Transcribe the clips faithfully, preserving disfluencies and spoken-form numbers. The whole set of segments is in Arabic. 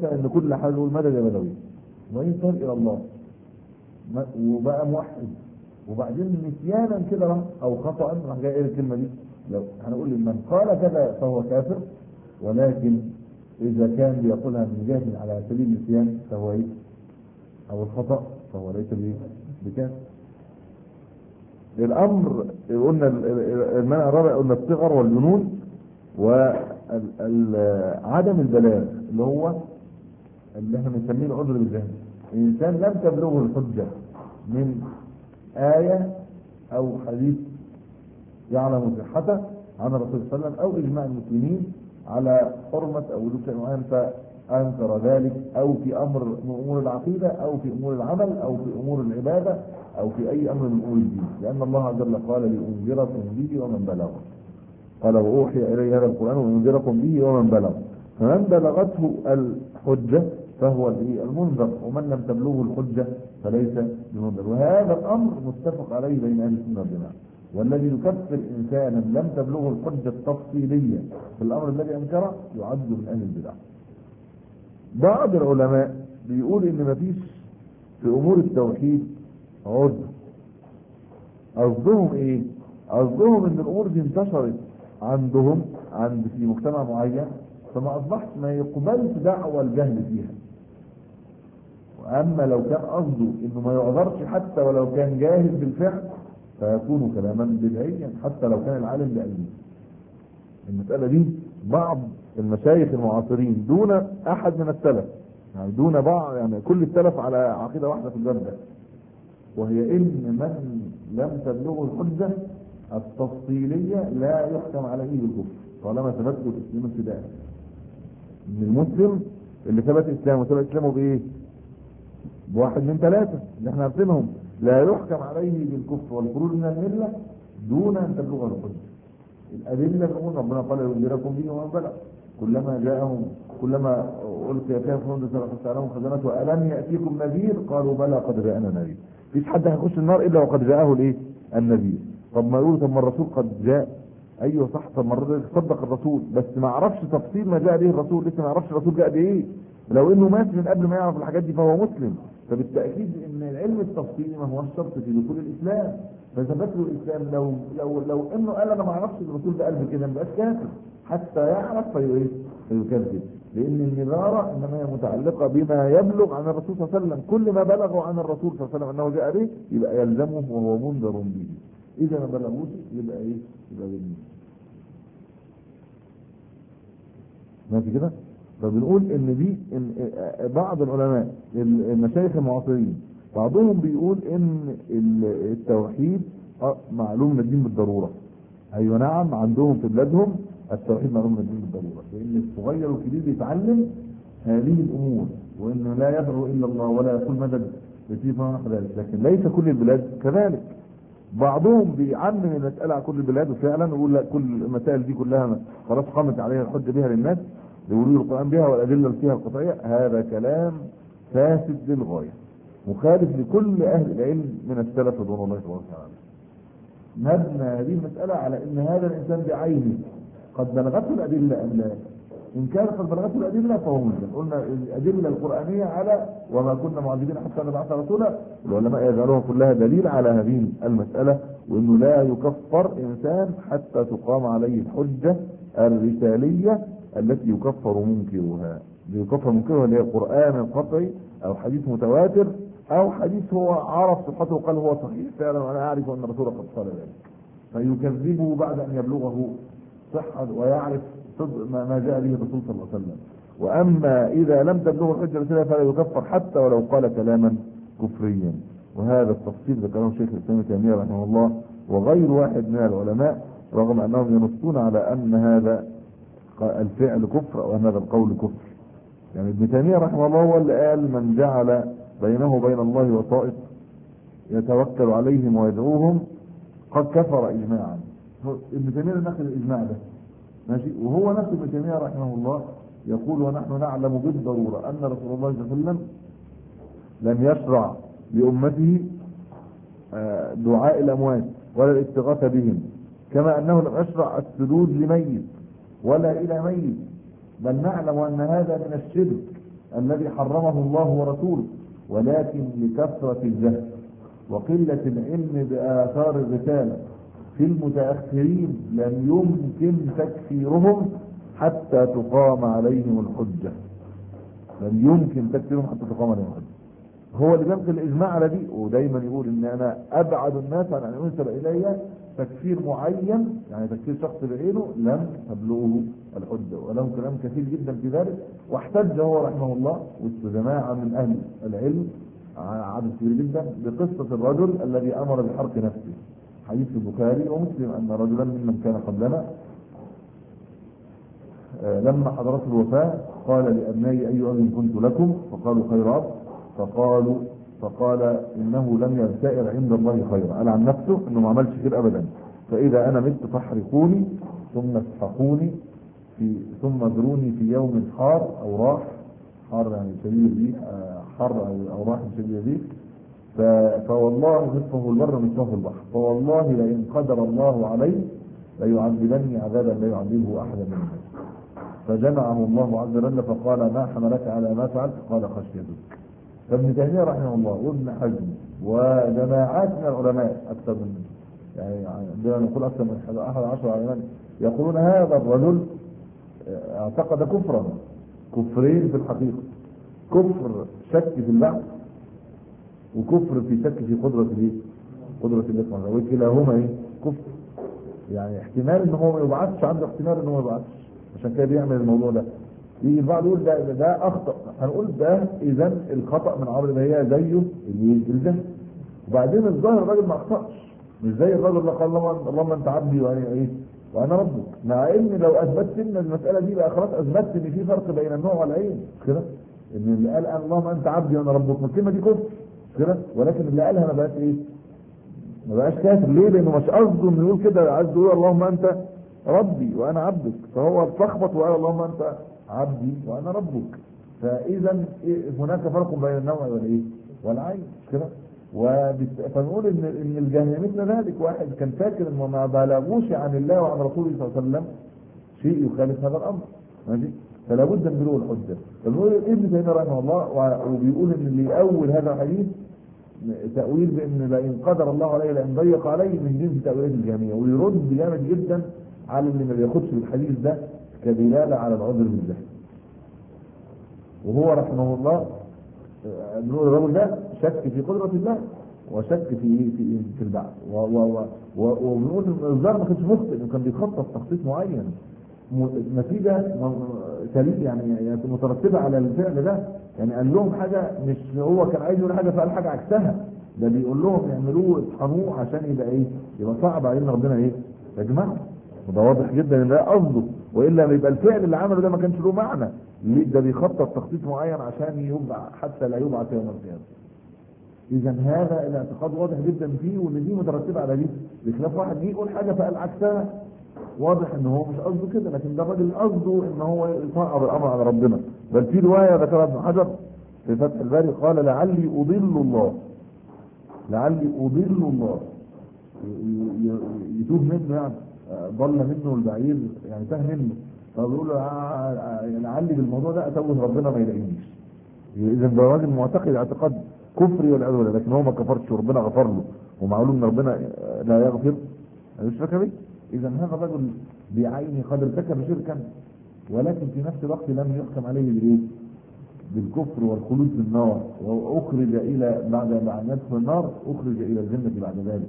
ينسى ان كل حاجه يقول مدد يا بدوي وينتهي الى الله وبقى موحد، وبعدين نسيانا كده راح او خطا راح جاي ايه الكلمه دي، لو هنقول من قال كذا فهو كافر، ولكن اذا كان بيقولها من جهل على سبيل النسيان فهو ايه او الخطا فهو ليس بايه بكافر. الامر قلنا المنع الرابع قلنا الصغر والجنون وعدم البلاغ اللي هو اللي احنا بنسميه العذر بالجهل. الانسان لم تبلغه الحجه من آية او حديث يعلم صحته عن الرسول صلى الله عليه وسلم او اجماع المسلمين على حرمه او وجوب شيء معين فانكر ذلك، او في امر من امور العقيده او في امور العمل او في امور العباده او في اي امر من امور الدين، لان الله عز وجل قال لانذركم به ومن بلغ، قال واوحي الي هذا القران وانذركم به ومن بلغ، فمن بلغته الحجه فهو المنذر، ومن لم تبلغه الحجه فليس بمنذر. وهذا الامر متفق عليه بين اهل السنه والجماعه. والذي يكفر انسانا لم تبلغه الحجه التفصيليه في الامر الذي انكره يعد من اهل البدع. بعض العلماء بيقول ان مفيش في امور التوحيد عذر. قصدهم ايه؟ قصدهم ان الامور دي انتشرت عندهم عند في مجتمع معين فما اصبحش ما يقبلش دعوى الجهل فيها. واما لو كان قصده انه ما يعذرش حتى ولو كان جاهل بالفعل فيكون كلاما بدعيا حتى لو كان العالم بعلمه. المسألة دي بعض المشايخ المعاصرين دون احد من السلف، يعني دون بعض، يعني كل السلف على عقيدة واحدة في الباب ده، وهي ان من لم تبلغه الحجة التفصيلية لا يحكم عليه بالكفر طالما ثبت له الاسلام ابتداء. ان المسلم اللي ثبت اسلامه ثبت اسلامه بايه؟ بواحد من ثلاثة اللي احنا عارفينهم، لا يحكم عليه بالكفر والخروج من الملة دون ان تبلغه الحجة. الأدلة بنقول ربنا قال ينذركم به ومن بلغ، كلما جاءهم كلما ألقي فيها فند سألهم خزنته وألم يأتيكم نذير قالوا بلى قد جاءنا نذير. مفيش حد هيخش النار إلا وقد جاءه الإيه؟ النذير. طب ما يقولوا طب ما الرسول قد جاء، أيوه صح، طب ما الرسول صدق الرسول بس ما عرفش تفصيل ما جاء به الرسول، لسه ما عرفش الرسول جاء بإيه. لو إنه مات من قبل ما يعرف الحاجات دي فهو مسلم. فبالتأكيد إن العلم التفصيلي ما هو شرط في دخول الإسلام. فثبت له الاسلام لو لو لو انه قال انا ما اعرفش الرسول ده قلب كده ما يبقاش كافر حتى يعرف فايه فيكذب، لان النذاره انما هي متعلقه بما يبلغ عن الرسول صلى الله عليه وسلم. كل ما بلغوا عن الرسول صلى الله عليه وسلم انه جاء به يبقى يلزمه وهو منذر به، اذا ما بلغوش يبقى ايه؟ يبقى بالنسبه ماشي كده. فبنقول ان دي إن بعض العلماء المشايخ المعاصرين بعضهم بيقول ان التوحيد معلوم من الدين بالضرورة. ايوه نعم، عندهم في بلادهم التوحيد معلوم من الدين بالضرورة، لان الصغير والكبير بيتعلم هذه الامور، وانه لا يدعو الا الله ولا يقول مدد يسير ونحو ذلك، لكن ليس كل البلاد كذلك. بعضهم بيعمم المسألة على كل البلاد وفعلا يقول لا كل المسائل دي كلها خلاص قامت عليها الحجة بها للناس يقولوا القرآن بها والأدلة اللي فيها القطعية. هذا كلام فاسد للغاية مخالف لكل أهل العلم من السلف رضوان الله تبارك وتعالى. مبنى هذه المسألة على أن هذا الإنسان بعينه قد بلغته الأدلة أم لا. إن كان قد بلغته الأدلة فهو مسلم. قلنا الأدلة القرآنية على وما كنا معذبين حتى نبعث رسولا، العلماء يجعلوها كلها دليل على هذه المسألة، وأنه لا يكفر إنسان حتى تقام عليه الحجة الرسالية التي يكفر منكرها. يكفر منكرها اللي هي قرآن قطعي أو حديث متواتر او حديث هو عرف صحته وقال هو صحيح فعلا وانا اعرف ان الرسول قد قال ذلك، فيكذبه بعد ان يبلغه صحة ويعرف صدق ما جاء به الرسول صلى الله عليه وسلم. واما اذا لم تبلغه الحجه الرساليه فلا يكفر حتى ولو قال كلاما كفريا. وهذا التفصيل ذكره شيخ الاسلام ابن تيميه رحمه الله وغير واحد من العلماء، رغم انهم ينصون على ان هذا الفعل كفر او ان هذا القول كفر. يعني ابن تيميه رحمه الله هو اللي قال من جعل بينه وبين الله وسائط يتوكل عليهم ويدعوهم قد كفر اجماعا. ابن تيميه ناخذ الاجماع ده ماشي، وهو نفسه ابن تيميه رحمه الله يقول ونحن نعلم بالضروره ان رسول الله صلى الله عليه وسلم لم يشرع لامته دعاء الاموات ولا الاستغاثه بهم، كما انه لم يشرع السجود لميت ولا الى ميت، بل نعلم ان هذا من الشرك الذي حرمه الله ورسوله، ولكن لكثرة الجهل وقلة العلم بآثار الرسالة في المتأخرين لم يمكن تكفيرهم حتى تقام عليهم الحجة. لم يمكن تكفيرهم حتى تقام عليهم الحجة. هو اللي بينقل الإجماع على دي، ودايما يقول إن أنا أبعد الناس عن أن ينسب إلي تكفير معين، يعني تكفير شخص بعينه لم تبلغه الحجة، وله كلام كثير جدا في ذلك. واحتج هو رحمه الله وسط جماعة من أهل العلم عدد كبير جدا بقصة الرجل الذي أمر بحرق نفسه، حديث البخاري ومسلم أن رجلا ممن كان قبلنا لما حضرته الوفاة قال لأبنائي أي أب كنت لكم؟ فقالوا خير أب. فقالوا فقال إنه لم يبتئر عند الله خيرا، قال عن نفسه إنه ما عملش خير أبدا. فإذا أنا مت فاحرقوني ثم اسحقوني في ثم ذروني في يوم حار أو راح، حار يعني شديد الريح، حر أو راح شديد الريح، فوالله نصفه البر ونصفه البحر، فوالله لئن قدر الله علي ليعذبني عذابا لا يعذبه أحدا من الناس. فجمعه الله عز وجل فقال ما حملك على ما فعلت؟ قال خشيتك. فابن تيمية رحمه الله وابن حزم وجماعات من العلماء أكثر من يعني عندنا نقول أكثر من أحد عشر علماء يقولون هذا الرجل اعتقد كفرا، كفرين في الحقيقة، كفر شك في البعث وكفر في شك في قدرة الايه؟ قدرة الله سبحانه وتعالى، وكلاهما ايه؟ كفر. يعني احتمال ان هو ما يبعثش، عنده احتمال ان هو ما يبعثش، عشان كده بيعمل الموضوع ده. يجي البعض يقول ده ده, ده اخطأ، هنقول ده اذا الخطأ من عمرو بهية زيه الجهل. وبعدين الظاهر الراجل ما اخطأش، مش زي الراجل اللي قال اللهم اللهم انت عبدي وانا ايه؟ وانا ربك، مع ان لو اثبتت ان المسألة دي بقى خلاص اثبتت ان في فرق بين النوع والعين كده، ان اللي قال اللهم انت عبدي وانا ربك الكلمة دي كفر كده، ولكن اللي قالها ما بقاش ايه؟ ما بقاش كافر. ليه؟ لانه مش قصده انه يقول كده، عايز يقول اللهم انت ربي وانا عبدك، فهو اتلخبط وقال اللهم انت عبدي وانا ربك. فاذا هناك فرق بين النوع والايه؟ والعين كده. فنقول ان ان الجهل مثل ذلك، واحد كان فاكر انه ما بلغوش عن الله وعن رسوله صلى الله عليه وسلم شيء يخالف هذا الامر، ماشي؟ فلا بد من بلوغ الحجه. فنقول ابن تيميه رحمه الله وبيقول ان اللي يأول هذا الحديث تأويل بأن لئن قدر الله عليه لأن ضيق عليه من جنس تأويلات الجهمية، ويرد جامد جدا على اللي ما بياخدش بالحديث ده كدلالة على العذر بالجهل. وهو رحمه الله بنقول الرجل ده شك في قدرة الله وشك في في في البعث، وبنقول الظاهر ما كانش مخطئ، انه كان بيخطط تخطيط معين، نتيجة يعني مترتبة على الفعل ده. يعني قال لهم حاجة، مش هو كان عايز يقول حاجة فقال حاجة عكسها، ده بيقول لهم يعملوه اطحنوه عشان يبقى ايه؟ يبقى صعب علينا ربنا ايه؟ يجمعه. وده واضح جدا ان ده قصده، والا يبقى الفعل اللي عمله ده ما كانش له معنى. ليه؟ ده بيخطط تخطيط معين عشان يبقى حتى لا يبعث يوم القيامة. اذا هذا الاعتقاد واضح جدا فيه، وان دي مترتبة على دي، بخلاف واحد يجي يقول حاجة فقال عكسها، واضح ان هو مش قصده كده، لكن ده الراجل قصده ان هو يصعب الامر على ربنا. بل في روايه ذكرها ابن حجر في فتح الباري قال لعلي اضل الله، لعلي اضل الله، يتوه منه، يعني ضل منه البعير، يعني تاه منه، فبيقول له لعلي بالموضوع ده اتوه ربنا ما يلاقينيش. اذا ده راجل معتقد اعتقاد كفري والعياذ بالله، لكن هو ما كفرش وربنا غفر له، ومعلوم ان ربنا لا يغفر، مش فاكر ايه. إذا هذا الرجل بعينه قد ارتكب شركا، ولكن في نفس الوقت لم يحكم عليه بالايه؟ بالكفر والخلود في النار، واخرج الى بعد بعد ندخل النار اخرج الى الجنه بعد ذلك.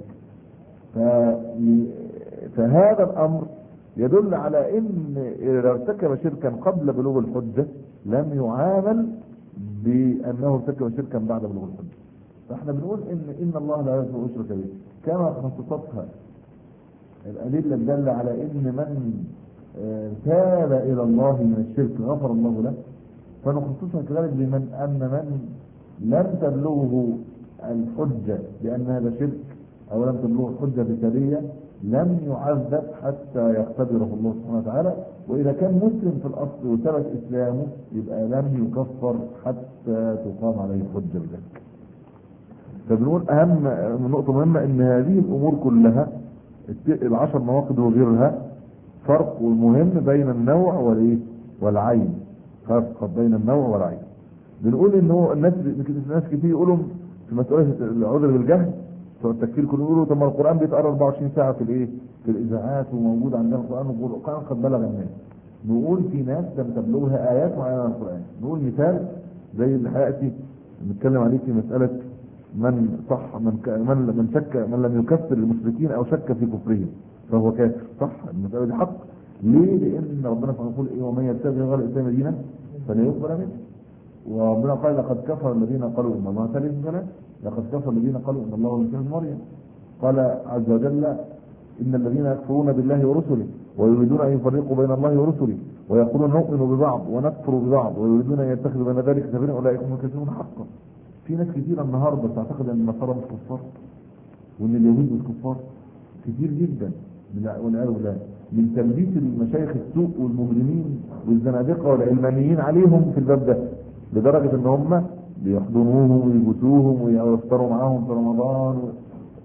فهذا الامر يدل على ان اذا ارتكب شركا قبل بلوغ الحجه لم يعامل بانه ارتكب شركا بعد بلوغ الحجه. فاحنا بنقول ان ان الله لا يغفر ان يشرك به، كما خصصتها الأدلة الدالة على إن من تاب إلى الله من الشرك غفر الله له، فنخصصها كذلك بمن أن من لم تبلغه الحجة بأن هذا شرك، أو لم تبلغه الحجة بسرية، لم يعذب حتى يختبره الله سبحانه وتعالى. وإذا كان مسلم في الأصل وثبت إسلامه يبقى لم يكفر حتى تقام عليه الحجة بذلك. فبنقول أهم نقطة مهمة إن هذه الأمور كلها العشر نواقض وغيرها فرق مهم بين النوع والايه؟ والعين، فرق بين النوع والعين. بنقول ان هو الناس ناس كتير يقولوا في مساله العذر بالجهل بتوع التكفير كانوا يقولوا طب ما القران بيتقرا أربعة وعشرين ساعه في الايه؟ في الاذاعات وموجود عندنا القران والقران قد بلغ الناس. نقول في ناس لم تبلغها ايات معينه من القران. نقول مثال زي اللي هياتي نتكلم عليه في مساله من صح من ك... من من شك من لم يكفر المشركين او شك في كفرهم فهو كافر. صح المساله دي حق. ليه؟ لان ربنا سبحانه يقول ايه ومن يبتغي غير الاسلام دينا فلا يقبل منه. وربنا قال لقد كفر الذين قالوا ان الله ثالث ثلاث. لقد كفر الذين قالوا ان الله هو المسيح ابن مريم. قال عز وجل ان الذين يكفرون بالله ورسله ويريدون ان يفرقوا بين الله ورسله ويقولون نؤمن ببعض ونكفر ببعض ويريدون ان يتخذوا بين ذلك سبيلا اولئك هم الكافرون حقا. في ناس كثيره النهارده تعتقد ان النصارى مش كفار وان اليهود مش كفار كتير جدا والعياذ بالله من تلبيس المشايخ السوء والمجرمين والزنادقه والعلمانيين عليهم في الباب ده لدرجه ان هم بيحضنوهم ويبوسوهم ويفطروا معاهم في رمضان و...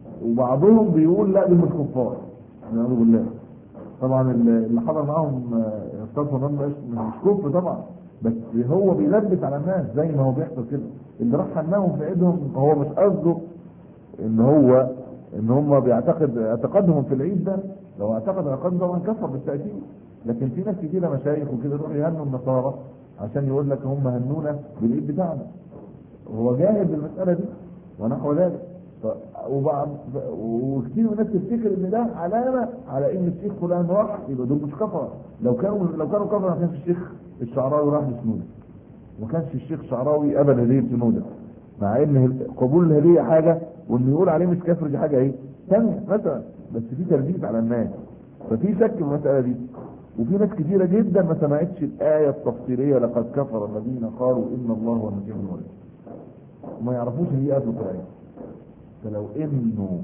وبعضهم بيقول لا دول مش كفار والعياذ بالله. طبعا اللي حضر معاهم استاذ فنان مش كفر طبعا بس هو بيلبس على الناس زي ما هو بيحصل كده. اللي راح حماهم في ايدهم هو مش قصده ان هو ان هم بيعتقد اعتقادهم في العيد ده. لو اعتقد اعتقاد طبعا كفر بالتاكيد. لكن في ناس كتير مشايخ وكده يروحوا يهنوا النصارى عشان يقول لك هم هنونا بالعيد بتاعنا. هو جاهل بالمساله دي ونحو ذلك. وبعض وكثير من الناس تفتكر ان ده علامه على ان الشيخ فلان راح يبقى دول مش كفره. لو كانوا لو كانوا كفره ما كانش الشيخ الشعراوي راح لسنوده. ما كانش الشيخ الشعراوي قبل هديه سنوده. مع ان قبول الهديه حاجه وانه يقول عليه مش كافر دي حاجه ايه؟ ثانيه مثلا. بس في تلبيس على الناس. ففي شك في المساله دي. وفي ناس كثيره جدا ما سمعتش الايه التفصيليه لقد كفر الذين قالوا ان الله هو المسيح ابن مريم. وما يعرفوش ان دي ايه القران. فلو انه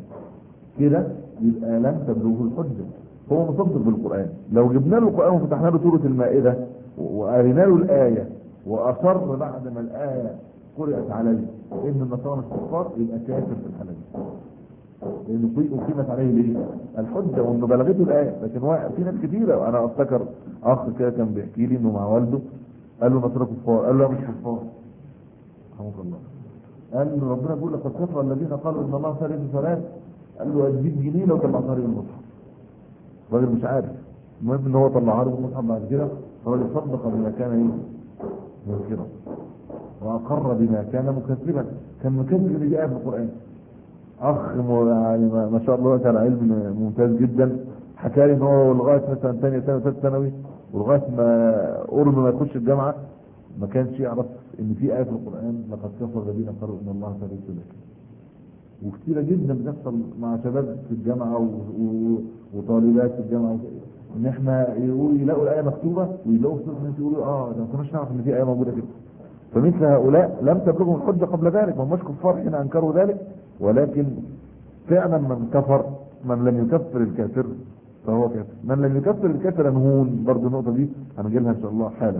كده يبقى لم تبلغه الحجه. هو مصدق بالقران. لو جبنا له القران وفتحنا له سوره المائده وقرينا له الايه واصر بعد ما الايه قرات عليه ان النصارى مش كفار يبقى كافر في الحاله دي. لانه اقيمت عليه ليه؟ الحجه وانه بلغته الايه. لكن في ناس كثيره انا افتكر اخ كده كان بيحكي لي انه مع والده قال له نصارى كفار. قال له مش كفار. رحمه الله. قال له ربنا بيقول لقد كفر الذين قالوا ان الله ثالث ثلاث. قال له اديك جنيه لو طلعتها لي المصحف. الراجل مش عارف. المهم ان هو طلعها له المصحف بعد كده. الراجل صدق بما كان ايه؟ مذكرا واقر بما كان مكذبا. كان مكذب اللي جاء في القران. اخ يعني ما شاء الله كان علم ممتاز جدا. حكى لي ان هو لغايه مثلا ثانيه ثانوي ثالث ثانوي ولغايه ما قرب ما يخش الجامعه ما كانش يعرف ان في ايه في القران لقد كفر الذين قالوا ان الله ثالث ثلاثه. وكثيره جدا بتحصل مع شباب في الجامعه و... و... وطالبات في الجامعه ان احنا يقولوا يلاقوا الايه مكتوبه ويلاقوا في الناس يقولوا اه ده ما كناش نعرف ان في ايه موجوده كده. فمثل هؤلاء لم تبلغهم الحجه قبل ذلك. ما هماش كفار حين انكروا ذلك ولكن فعلا من كفر من لم يكفر الكافر فهو كافر. من لم يكفر الكافر نهون. برضه النقطه دي هنجي لها ان شاء الله حالا.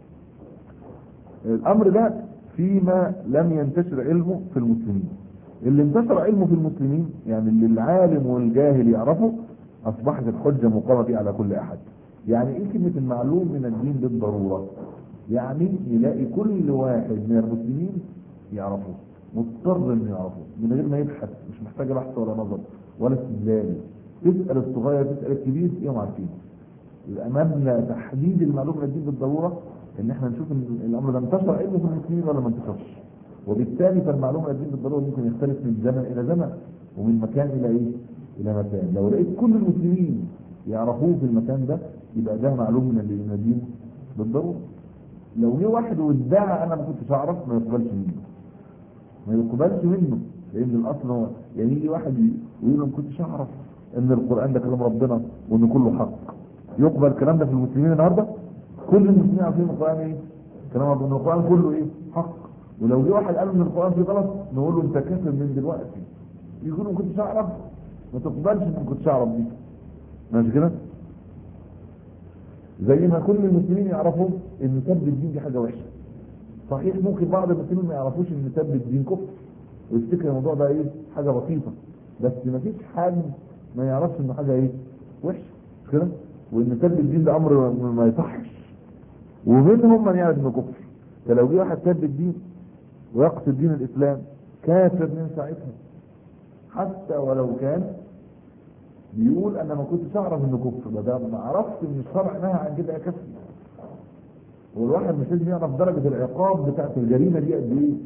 الامر ده فيما لم ينتشر علمه في المسلمين. اللي انتشر علمه في المسلمين يعني اللي العالم والجاهل يعرفه اصبحت الحجه مقامه به على كل احد. يعني ايه كلمه المعلوم من الدين بالضروره؟ يعني يلاقي كل واحد من المسلمين يعرفه مضطر انه يعرفه من غير ما يبحث. مش محتاج بحث ولا نظر ولا استدلال. تسال الصغير تسال الكبير تلاقيهم عارفين. امامنا تحديد المعلوم من الدين بالضروره ان احنا نشوف ان الامر ده انتشر علمه في المسلمين ولا ما انتشرش. وبالتالي فالمعلوم من الدين بالضروره ممكن يختلف من زمن الى زمن ومن مكان الى ايه؟ الى مكان. لو لقيت كل المسلمين يعرفوه في المكان ده يبقى ده معلوم من الدين بالضروره. لو جه واحد وادعى انا ما كنتش اعرف ما يقبلش منه. ما يقبلش منه لان الاصل هو يعني يجي واحد ويقول ما كنتش اعرف ان القران ده كلام ربنا وان كله حق. يقبل الكلام ده في المسلمين النهارده؟ كل المسلمين عارفين القران ايه؟ كلام ربنا. القران كله ايه؟ حق. ولو جه واحد قال ان القران فيه غلط نقول له انت كافر من دلوقتي. يقول ما كنتش اعرف ما تقبلش ان ما كنتش اعرف دي. ماشي كده؟ زي ما كل المسلمين يعرفوا ان سب الدين دي حاجه وحشه. صحيح ممكن بعض المسلمين ما يعرفوش ان سب الدين كفر ويفتكر الموضوع ده ايه؟ حاجه بسيطه. بس ما فيش حد ما يعرفش انه حاجه ايه؟ وحشه. مش كده؟ وان سب الدين ده امر ما يصحش. ومنهم من يعرف انه كفر. فلو جه واحد سب الدين ويقصد دين الاسلام كافر من ساعتها، حتى ولو كان بيقول انا ما كنتش اعرف انه كفر، ما دام ما عرفت ان الشرع نهى عن كده كفر. والواحد مش لازم يعرف درجه العقاب بتاعت الجريمه دي قد ايه،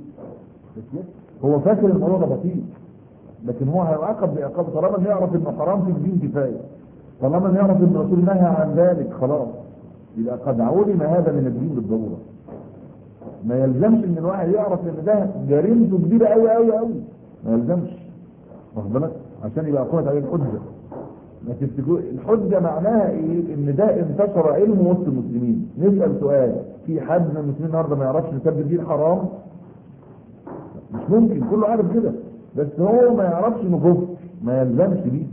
هو فاكر الموضوع ده بسيط، لكن هو هيعاقب بعقاب طالما يعرف انه حرام في الدين كفايه، طالما يعرف ان الرسول نهى عن ذلك خلاص يبقى قد علم هذا من الدين بالضروره. ما يلزمش ان الواحد يعرف ان ده جريمته كبيره قوي قوي قوي، ما يلزمش، واخد بالك؟ عشان يبقى قامت عليه الحجه. ما تفتكروا الحجه معناها ايه؟ ان ده انتشر علم وسط المسلمين. نسال سؤال، في حد من المسلمين النهارده ما يعرفش ان سب الدين حرام؟ مش ممكن، كله عارف كده، بس هو ما يعرفش انه كفر، ما يلزمش بيه.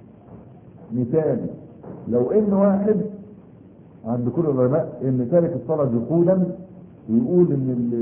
مثال، لو ان واحد عند كل العلماء ان تارك الصلاه جحودا ويقول ان ال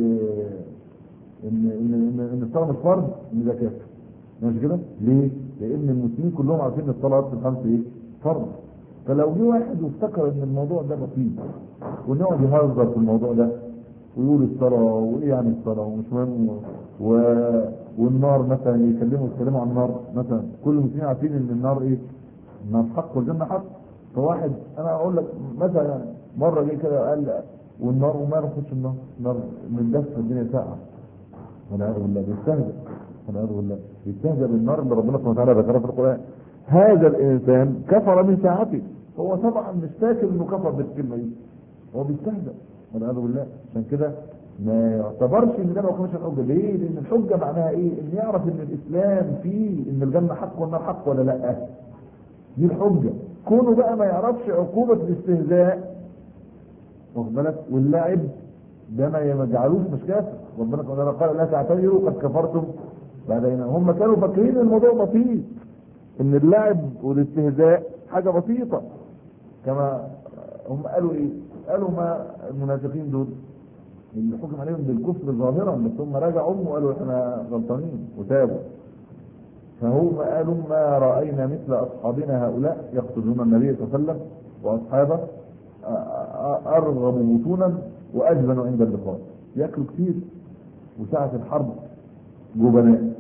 ان ان ان, إن الصلاه مش فرض، ان ده كافر. مش كده؟ ليه؟ لان المسلمين كلهم عارفين ان الصلاه الخمس ايه؟ فرض. فلو جه واحد وافتكر ان الموضوع ده بسيط ونقعد يهزر في الموضوع ده ويقول الصلاه وايه يعني الصلاه ومش مهم و... والنار مثلا، يكلموا يتكلموا عن النار مثلا، كل المسلمين عارفين ان النار ايه؟ النار حق والجنه حق. فواحد انا اقول لك مثلا يعني مره جه كده قال والنار وما نخش النار، النار من دفع الدنيا ساعه، والعياذ بالله بيستهزئ، والعياذ بالله بيستهزئ بالنار اللي ربنا سبحانه وتعالى ذكرها في القران. هذا الانسان كفر من ساعته، هو طبعا مش فاكر انه كفر بالكلمه دي، هو بيستهزئ والعياذ بالله. عشان كده ما يعتبرش ان ده ما كانش الحجه. ليه؟ لان الحجه معناها ايه؟ ان يعرف ان الاسلام فيه ان الجنه حق والنار حق ولا لا، دي الحجه. كونه بقى ما يعرفش عقوبه الاستهزاء، واخد بالك، واللعب ده ما يجعلوش مش كافر. ربنا سبحانه وتعالى قال لا تعتذروا قد كفرتم بعد إيمانكم. هم كانوا فاكرين الموضوع بسيط، ان اللعب والاستهزاء حاجه بسيطه، كما هم قالوا ايه؟ قالوا ما المنافقين دول اللي حكم عليهم بالكفر ظاهرا، بس هم رجعوا وقالوا احنا غلطانين وتابوا. فهم قالوا ما راينا مثل اصحابنا هؤلاء يقتلون النبي صلى الله عليه وسلم واصحابه ارغبوا بطونا واجبنوا عند اللقاء، ياكلوا كتير وساعة الحرب جبناء.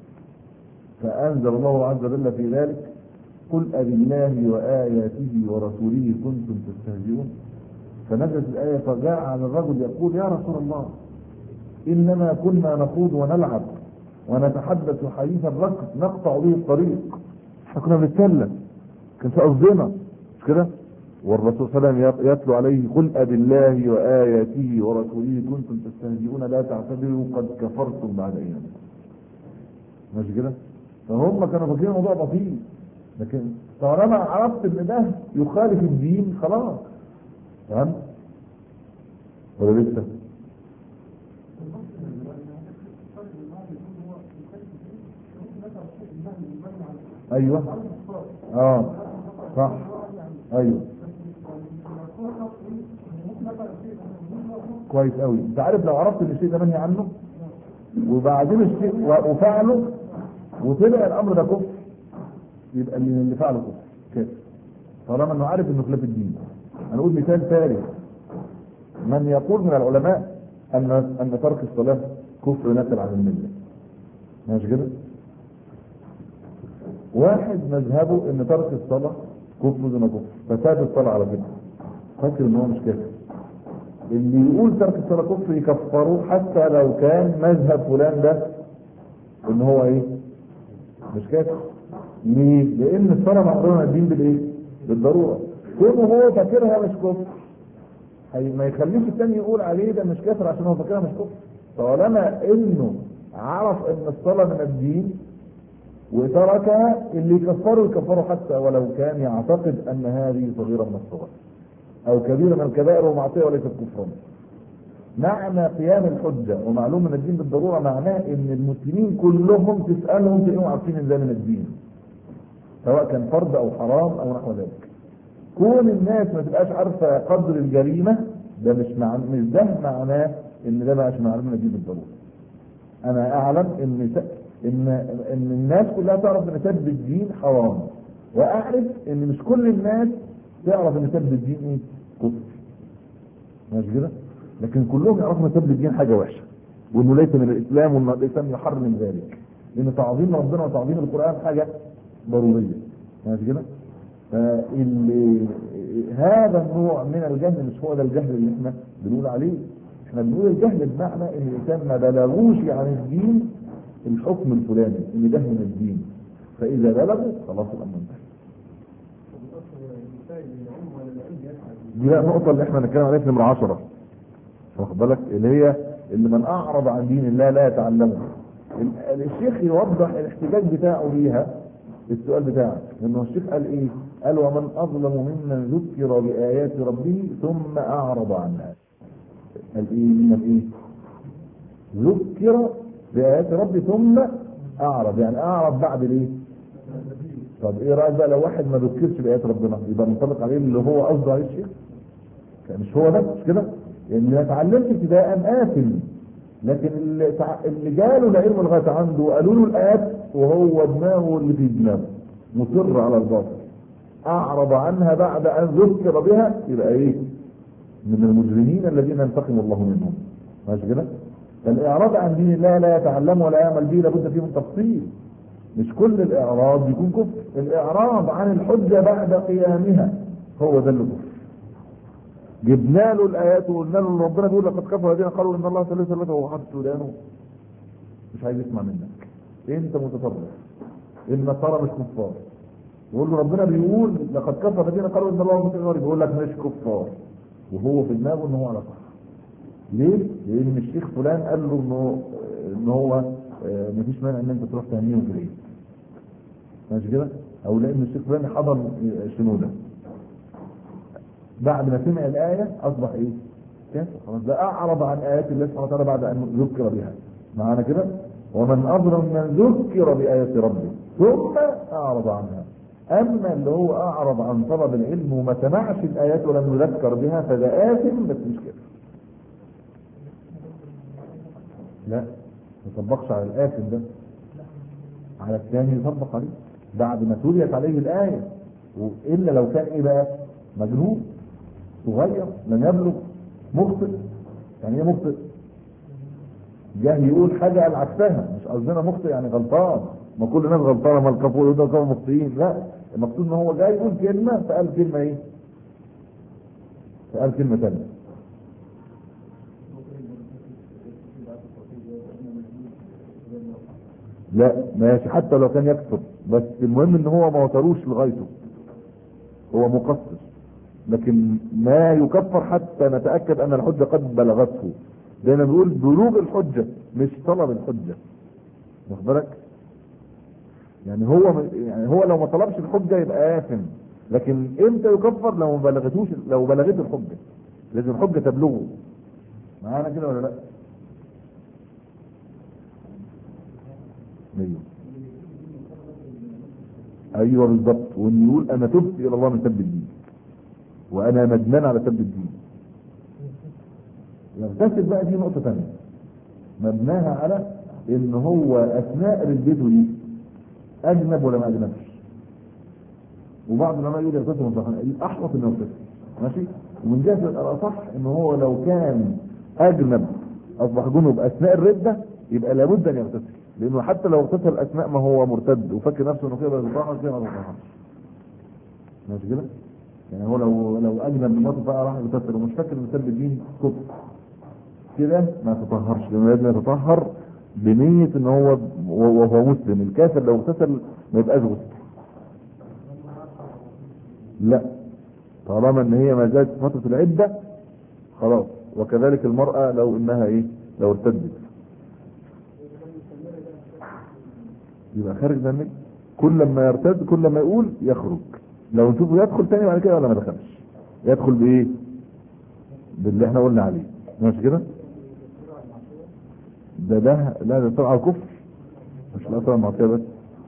فانزل الله عز وجل في ذلك قل أبالله وآياته ورسوله كنتم تستهزئون. فنزلت الآية فجاء عن الرجل يقول يا رسول الله إنما كنا نخوض ونلعب ونتحدث حديث الركب نقطع به الطريق، احنا كنا بنتكلم كان في قصدنا، مش كده؟ والرسول صلى الله عليه وسلم يتلو عليه قل أبالله وآياته ورسوله كنتم تستهزئون لا تعتذروا قد كفرتم بعد إيمانكم. ماشي كده؟ فهم كانوا فاكرين الموضوع بسيط، لكن طالما عرفت ان ده يخالف الدين خلاص، فهمت ولا لسه؟ ايوه اه صح ايوه كويس قوي. انت عارف لو عرفت ان الشيء ده منهي عنه وبعدين الشيء وفعله وطلع الامر ده كفر، يبقى اللي فعله كفر كده، طالما انه عارف انه خلاف الدين. هنقول مثال ثالث، من يقول من العلماء ان ان ترك الصلاه كفر نقل عن المله، ماشي كده؟ واحد مذهبه ان ترك الصلاه كفر زي ما كفر، فساد الصلاه على فكره، فاكر ان هو مش كافر. اللي يقول ترك الصلاه كفر يكفره حتى لو كان مذهب فلان ده ان هو ايه؟ مش كافر. ليه؟ لان الصلاه معلومه الدين بالايه؟ بالضروره. كونه هو فاكرها مش كفر ما يخليش الثاني يقول عليه ده مش كافر عشان هو فاكرها مش كفر، طالما انه عرف ان الصلاه من الدين وتركها، اللي يكفره يكفره حتى ولو كان يعتقد ان هذه صغيره من الصغر او كبيره من الكبائر ومعصيه وليست كفرا. معنى قيام الحجه ومعلوم من الدين بالضروره معناه ان المسلمين كلهم تسالهم تلاقيهم عارفين ان ده من الدين، سواء كان فرض او حرام او نحو ذلك. كون الناس ما تبقاش عارفه قدر الجريمه ده مش مع... مش ده معناه ان ده بقاش معلوم من الدين بالضروره. انا اعلم ان ان ان الناس كلها تعرف ان سب الدين حرام، واعرف ان مش كل الناس تعرف ان سب الدين ايه؟ كفر، ماشي كده؟ لكن كلهم يعرفوا ان سب الدين حاجه وحشه، وانه ليس من الاسلام، وان الاسلام يحرم من ذلك، لان تعظيم ربنا وتعظيم القران حاجه ضروريه. ماشي كده؟ فاللي هذا النوع من الجهل مش هو ده الجهل اللي احنا بنقول عليه. احنا بنقول الجهل بمعنى ان الانسان ما بلغوش عن الدين الحكم الفلاني، ان ده من الدين، فاذا بلغوا خلاص الامر انتهى. دي بقى النقطه اللي احنا هنتكلم عليها في نمره عشرة، واخد بالك، اللي هي اللي من اعرض عن دين الله لا يتعلمه. الشيخ يوضح الاحتجاج بتاعه ليها، السؤال بتاعك، انه الشيخ قال ايه؟ قال ومن اظلم ممن ذكر بايات ربه ثم اعرض عنها. قال ايه؟ من ايه؟ ذكر بايات ربه ثم اعرض، يعني اعرض بعد الايه؟ طب ايه رايك بقى لو واحد ما ذكرش بايات ربنا، يبقى منطبق عليه اللي هو قصده عليه الشيخ؟ مش هو ده، مش كده؟ يعني ما اتعلمش ابتداء آثم، لكن اللي, اللي جاله العلم لغايه عنده وقالوا له الايات وهو دماغه اللي في دماغه مصر على الباطل، اعرض عنها بعد ان ذكر بها، يبقى ايه؟ من المجرمين الذين ينتقم الله منهم. ماشي كده؟ فالاعراض عن دين الله لا يتعلم ولا يعمل به لابد فيه من تفصيل. مش كل الاعراض يكون كفر، الاعراض عن الحجه بعد قيامها هو ده اللي كفر. جبنا له الايات وقلنا له ربنا بيقول لقد كفر الذين قالوا ان الله ثالث ثلاثه وهو حاطط ودانه، مش عايز يسمع منك، انت متطرف، النصارى مش كفار، يقول له ربنا بيقول لقد كفر الذين قالوا ان الله ثالث ثلاثه، بيقول لك مش كفار، وهو في دماغه ان هو على صح. ليه؟ لان الشيخ فلان قال له انه ان هو مفيش مانع ان انت تروح تهنيه في العيد. ماشي كده؟ او لان الشيخ فلان حضر شنوده، بعد ما سمع الآية أصبح إيه؟ كافر خلاص، ده أعرض عن آيات الله سبحانه وتعالى بعد أن ذكر بها. معانا كده؟ ومن أظلم من ذكر بآيات ربه ثم أعرض عنها. أما اللي هو أعرض عن طلب العلم وما سمعش الآيات ولم يذكر بها فده آثم بس مش كافر. لا، ما يطبقش على الآثم ده، على الثاني يطبق عليه بعد ما تليت عليه الآية، وإلا لو كان إيه بقى؟ مجنون صغير لم يبلغ مخطئ. يعني ايه مخطئ؟ جه يقول حاجه على عكسها، مش قصدنا مخطئ يعني غلطان، ما كل الناس غلطانه، ما الكفور ده كانوا مخطئين، لا، المقصود ان هو جاي يقول كلمه فقال كلمه ايه؟ فقال كلمه ثانيه. لا ماشي، حتى لو كان يكفر، بس المهم ان هو ما وصلوش لغايته، هو مقصر، لكن ما يكفر حتى نتأكد ان الحجة قد بلغته. دايما بنقول بلوغ الحجة مش طلب الحجة، واخد بالك؟ يعني هو يعني هو لو ما طلبش الحجة يبقى آثم، لكن امتى يكفر؟ لو ما بلغتوش، لو بلغته الحجة، لازم الحجة تبلغه. معانا كده ولا لا؟ ايوه ايوه بالضبط، وان يقول انا تبت الى الله من سب الدين وانا ندمان على سب الدين، يغتسل بقى، دي نقطة ثانية مبناها على ان هو اثناء ردته دي اجنب ولا ما اجنبش. وبعض العلماء يقول يغتسل مطلقا، الاحوط انه يغتسل، ماشي. ومن جهة الاصح ان هو لو كان اجنب اصبح جنب اثناء الردة يبقى لابد ان يغتسل، لانه حتى لو اغتسل اثناء ما هو مرتد وفكر نفسه انه كده يتطهر كده ما يتطهرش. ماشي كده؟ يعني هو لو لو اجنب من مصر بقى راح يغتسل ومش فاكر ان سب الدين كفر كده ما يتطهرش، لانه لازم يتطهر بنية ان هو وهو مسلم. الكافر لو اغتسل ما يبقاش غسل، لا، طالما ان هي ما زالت فترة العدة خلاص. وكذلك المرأة لو انها ايه؟ لو ارتدت يبقى خارج ذنب، كل ما يرتد كل ما يقول يخرج. لو نشوفه يدخل تاني بعد كده ولا ما دخلش، يدخل بايه؟ باللي احنا قلنا عليه. ماشي كده؟ ده ده لا، ده طبعا الكفر مش الاثر المعصيه بس،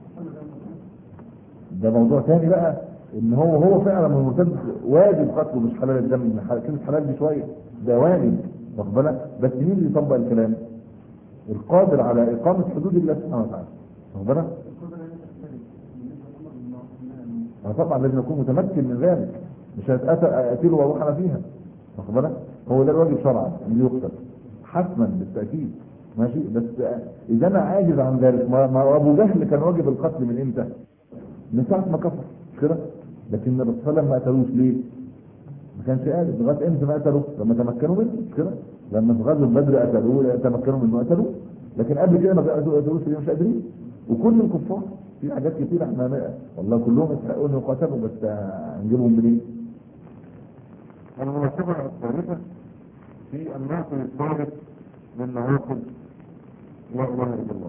ده موضوع ثاني بقى، ان هو هو فعلا من المرتد واجب قتله، مش حلال الدم. كلمه حلال دي شويه، ده واجب، واخد بالك؟ بس مين اللي يطبق الكلام؟ القادر على اقامه حدود الله سبحانه وتعالى، واخد بالك؟ طبعا لازم يكون متمكن من ذلك، مش هتقتل واروح انا فيها، واخد بالك؟ هو ده الواجب شرعا ان يقتل حتما بالتاكيد، ماشي. بس اذا انا عاجز عن ذلك، ما, ما ابو جهل كان واجب القتل من امتى؟ من ساعه ما كفر مش كده؟ لكن الرسول صلى الله عليه وسلم ما قتلوش ليه؟ ما كانش قادر. لغايه امتى ما قتلوه؟ لما تمكنوا منه مش كده؟ لما في غزوه بدر قتلوه تمكنوا منه قتلوه، لكن قبل كده ما قتلوش ليه؟ مش قادرين. وكل الكفار في حاجات كتير احنا والله كلهم يستحقوا ان يقاتلوا، بس هنجيبهم منين؟ المناسبة الثالثة في الناقل الثالث من نواقض لا اله الا الله.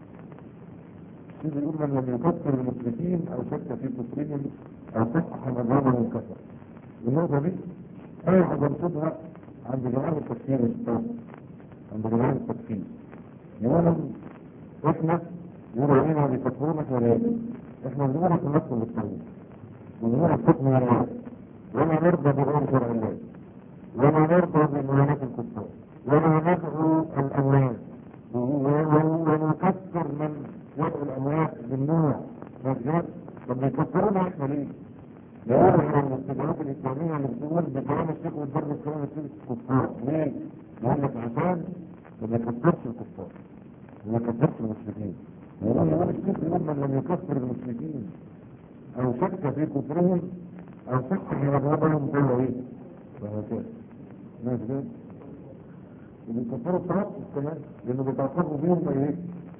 يقول من لم يكفر المشركين او شك في كفرهم او صحح مذهبهم كفر. النقطة دي انا حضرتها عند جماعة التفكير الاسلام، عند جماعة التفكير يقولوا احنا يقولوا علينا بيكفرونا حرام، احنا بنقول في النص بالتوحيد ونقول الحكم لله ولا نرضى بغير شرع الله ولا نرضى بمعاملة الكفار ولا ندعو الاموات ونكفر من يدعو الاموات بالنوع مجال. طب بيكفرونا احنا ليه؟ لأن المستجدات الإسلامية اللي بتقول بكلام الشيخ والضرب كلام الشيخ الكفار ليه؟ لأنك عشان ما يكفرش الكفار ما يكفرش المشركين. يقول يقول الشيخ يقول من لم يكفر المشركين أو شك في كفرهم أو شك في مذهبهم كله إيه؟ فهكذا ماشي كده؟ وبيكفروا الطرف كمان لأنه بيتعقبوا بيهم إيه؟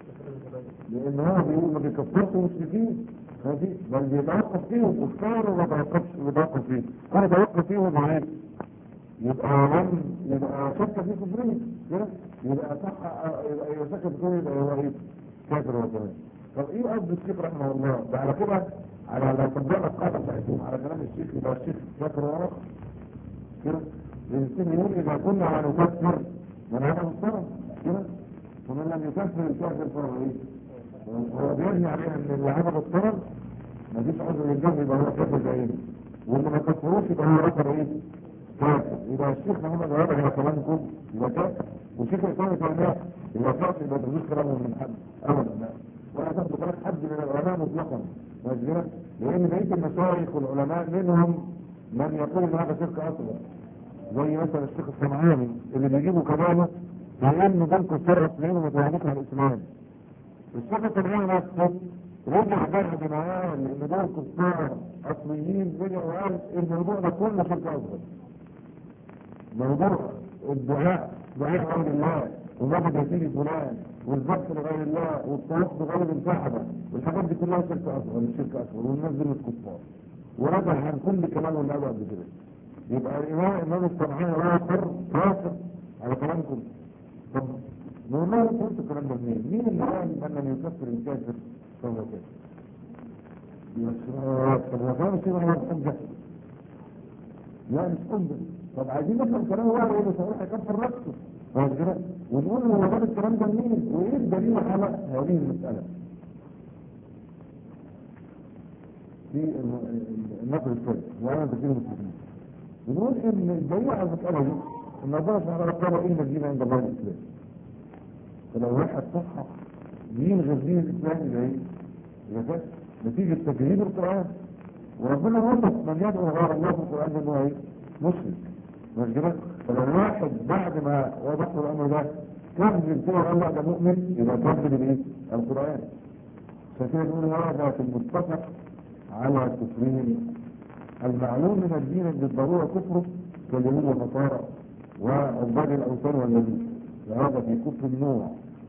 لأن هو بيقول ما بيكفرش المشركين هذه بل بيتوقف فيهم كفار وما بيتوقفش بيتوقف فيهم. انا بوقف فيهم معاك يبقى من يبقى شك في كفرهم كده يبقى صح يبقى شك في كفرهم يبقى هو ايه؟ كافر هو كمان. طب ايه قصد الشيخ رحمه الله؟ ده على كده على لو طبقنا القاعده بتاعتهم على كلام الشيخ يبقى الشيخ كافر ورا كده. الشيخ يقول اذا كنا على نكفر من هذا مفترض كده ومن لم يكفر الكافر فهو ايه؟ هو بيرجع عليها ان اللي عمل الطرد ما فيش عذر للجهل يبقى هو كافر زينا واللي ما كفروش يبقى هو رجل ايه؟ كافر. يبقى الشيخ محمد رابع على كلامكم يبقى كافر والشيخ الثاني كلامه يبقى كافر يبقى تدوش كلامه من حد ابدا لا ولا تاخدوا كلام حد من العلماء مطلقا مجبرا لان بقيه المشايخ والعلماء منهم من يقول ان هذا شرك اصغر زي مثلا الشيخ الصنعاني اللي بيجيبوا كلامه لانه دول كفار اصليين ومتوهمين على الاسلام. الشيخ الصنعاني نفسه رجع بعد ما قال ان دول كفار اصليين رجع وقال الموضوع ده كله شرك اصغر. موضوع الدعاء دعاء غير الله ومجد يسير فلان والذبح لغير الله والطواف بغير الكعبه والحاجات دي كلها شرك اصغر مش شرك اصغر والناس دول الكفار ورجع عن كل كلامه اللي قاله قبل كده. يبقى الامام الامام الصنعاني راخر راخر على كلامكم. طب نقول له قلت الكلام ده منين؟ مين اللي قال ان لم يكفر الكافر فهو كافر؟ طب هو كلام الشيخ محمد حمزه لا مش حمزه. طب عايزين نفهم كلامه بقى يقول له صحيح يكفر نفسه مش كده؟ ونقول له هو جاب الكلام ده منين؟ وايه الدليل على هذه المساله؟ في النقل الثالث وانا تفسير المسلمين بنقول ان الدليل على المساله دي ان الله سبحانه وتعالى قال ان الدين عند الله الاسلام. فلو واحد صحح دين غير دين الاسلام يبقى ايه؟ يبقى نتيجه تجريد القران وربنا وصف من يدعو غير الله في القران انه ايه؟ مشرك مش كده؟ فلو واحد بعد ما وضح له الامر ده كذب كده وقال لا ده مؤمن يبقى كذب الايه؟ القران. عشان كده نقول هذا في المتفق على كفرهم المعلوم من الدين بالضروره كفره كاليهود والنصارى وعباد الاوثان والنبي وهذا في كفر النوع.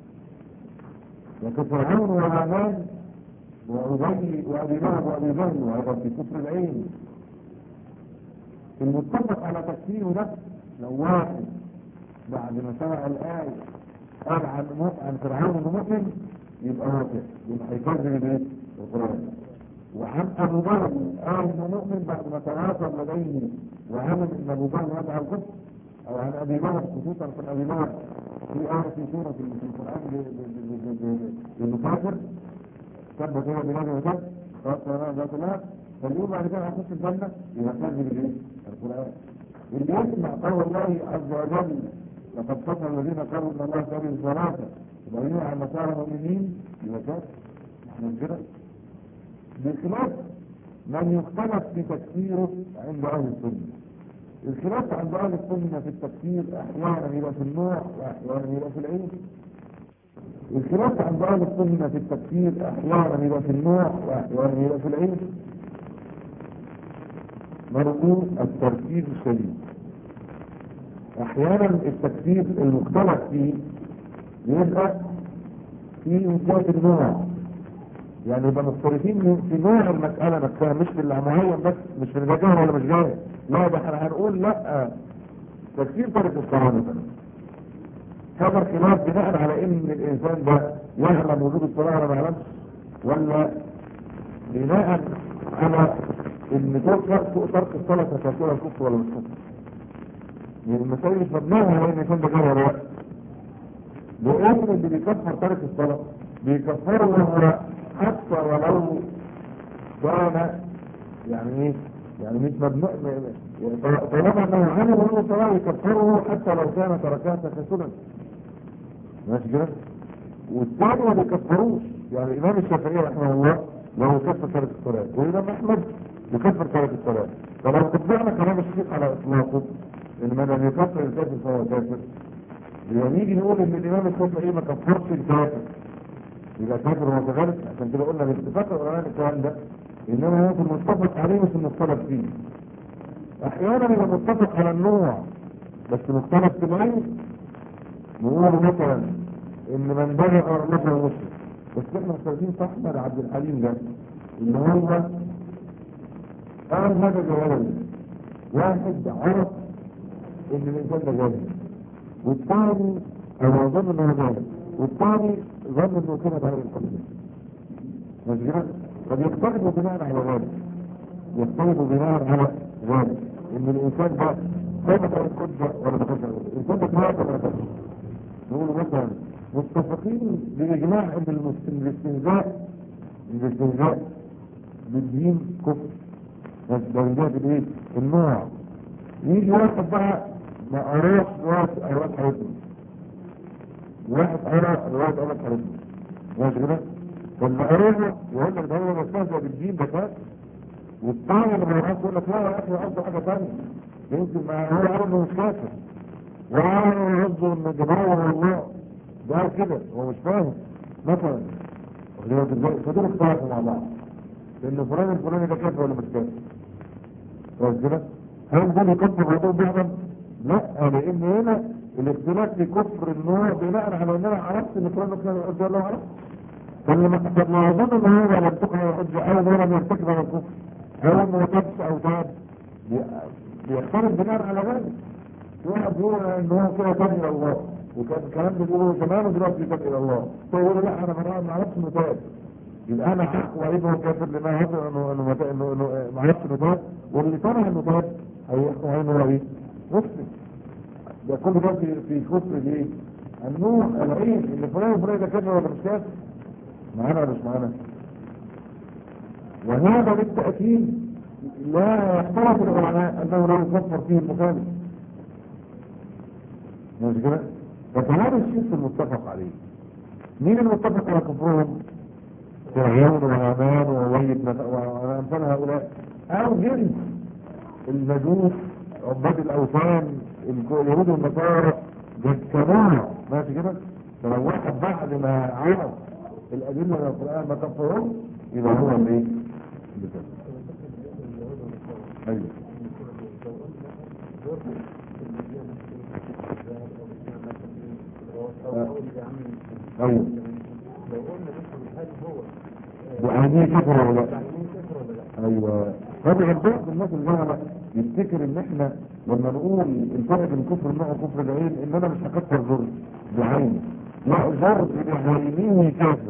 وكفرعون وهامان وأبي وأبي لهب وأبي جهل وهذا في كفر العين. المتفق على تكفيره ده لو واحد بعد ما سمع الآية قال عن عن فرعون انه مؤمن يبقى هو كده يبقى هيكذب بايه؟ القرآن. وعن ابو جهل قال انه مؤمن بعد ما تواتر لديه وعلم ان ابو جهل وضع الكفر. او عن ابي لهب خصوصا في ابي لهب في آية في سورة في القرآن انه كافر ثبت هو بلاد وكذا خلاص ذات الله فاليوم بعد كده هيخش الجنة يبقى كذب بايه؟ القرآن. اللي يسمع قول الله عز وجل لقد كفر الذين قالوا ان الله سبيل الصلاة وبعدين عن مسار المؤمنين يبقى كافر. احنا كده بخلاف من يختلف في تكفيره عند اهل السنة الخلاف عند اهل السنه في التفسير احيانا يبقى في النوع واحيانا يبقى في العين. الخلاف عند اهل السنه في التفسير احيانا يبقى في النوع واحيانا يبقى في العين. مرجو التركيز الشديد. احيانا التفسير المختلف فيه يبقى في وجهات النوع، يعني يبقى مختلفين في نوع المسألة نفسها، مش في المعين بس، مش في الجاهل ولا مش جاهل. لا ده احنا هنقول لا تفسير ترك الصلاة مثلا هذا الخلاف بناء على ان الانسان ده يعلم وجود الصلاة ولا ما يعلمش، ولا بناء على ان ترك الصلاة تكافئ الكفر ولا مش كفر. يعني المسائل مش مبنية على ان الانسان ده جاهل ولا لا. لأن اللي بيكفر ترك الصلاة بيكفره حتى ولو كان يعني ايه يعني مش مبنوع طالما انه عمل هو الصلاة يكفره حتى لو كان تركها تكاسلا. ماشي كده. والثاني ما بيكفروش، يعني الامام الشافعي رحمه الله لو كفر ترك الصلاة، والامام احمد يكفر ترك الصلاة. فلو تبعنا كلام الشيخ على اطلاقه ان من لم يكفر الكافر فهو كافر، يعني نيجي نقول ان الامام الشافعي ما كفرش الكافر يبقى كافر ومتغلب. عشان كده قلنا باتفاق العلماء الكلام ده، انما هو في المتفق عليه مش المختلف فيه. احيانا يبقى متفق على النوع بس مختلف في العين. نقول مثلا ان من بلغ مثلا مسلم، بس احنا مختلفين في احمد عبد الحليم ده اللي هو قال هذا جواب واحد عرف ان الانسان ده جاهل، والثاني هو ظن انه جاهل، والثاني ظن انه كده بهذا القبيل. مش كده؟ فبيختلفوا بناء على ذلك، يختلفوا بناء على ذلك ان الانسان ده ثبت على القدة ولا ما ثبتش، الانسان ده ثبت ولا ما ثبتش. نقول مثلا متفقين باجماع ان الاستهزاء الاستهزاء بالدين كفر، بس ده من جهة الايه؟ النوع. يجي واحد بقى ما قراش رواية رواية حياتنا، واحد قرا رواية رواية حياتنا، ماشي كده؟ فاللي قراها يقول لك ده هو مستهزئ بالدين ده كده، والثاني اللي ما يعرفش يقول لك لا يا اخي قصده حاجة ثانية، يمكن ما هو عارف انه مش كافر، وعارف قصده ان جماعة الله ده كده هو مش فاهم مثلا. فدول اختلفوا مع بعض لان فلان الفلاني ده كافر ولا مش كافر. ماشي كده؟ هل ده يكفر بعضهم بعضا؟ لا، لان هنا الاختلاف في كفر النوع بناء على ان انا عرفت ان فلان كان يرجع الله عرفت. فلما لما اظن ان هو لم تكن الحجه او لم يرتكب على الكفر او ما تبس او تاب بيختلف بناء على ذلك. واحد يقول ان هو كده تاب الى الله، وكان الكلام ده بيقولوا زمان ودلوقتي تاب الى الله، فيقول لا انا ما عرفتش انه تاب، يبقى انا حق وابنه كافر لما يظهر انه انه انه ما عرفش انه تاب، واللي طلع انه تاب هيحكم عليه انه ايه؟ مسلم. ده كل ده في في كفر الايه؟ النوع العين اللي فلان وفلان ده كافر ولا مش كافر؟ معانا ولا مش معانا؟ وهذا بالتأكيد لا يختلف العلماء انه لا يكفر فيه المخالف. مش كده؟ فهذا الشيء المتفق عليه. مين المتفق على كفرهم؟ فرعون وهامان ووليد وامثال هؤلاء، او جنس المجوس عباد الاوثان اليهود والنصارى جسموها. ماشي كده؟ فلو واحد بعد ما عرف الادله من القران ما كفرهم يبقى هو الايه؟ ايوه ايوه يعني كفر ولا لا؟ ايوه. طبعا بعض الناس اللي يفتكر ان احنا لما نقول الفرق بين كفر النوع وكفر العين ان انا مش هكفر زر بعيني، لا زر بعينيه كافر.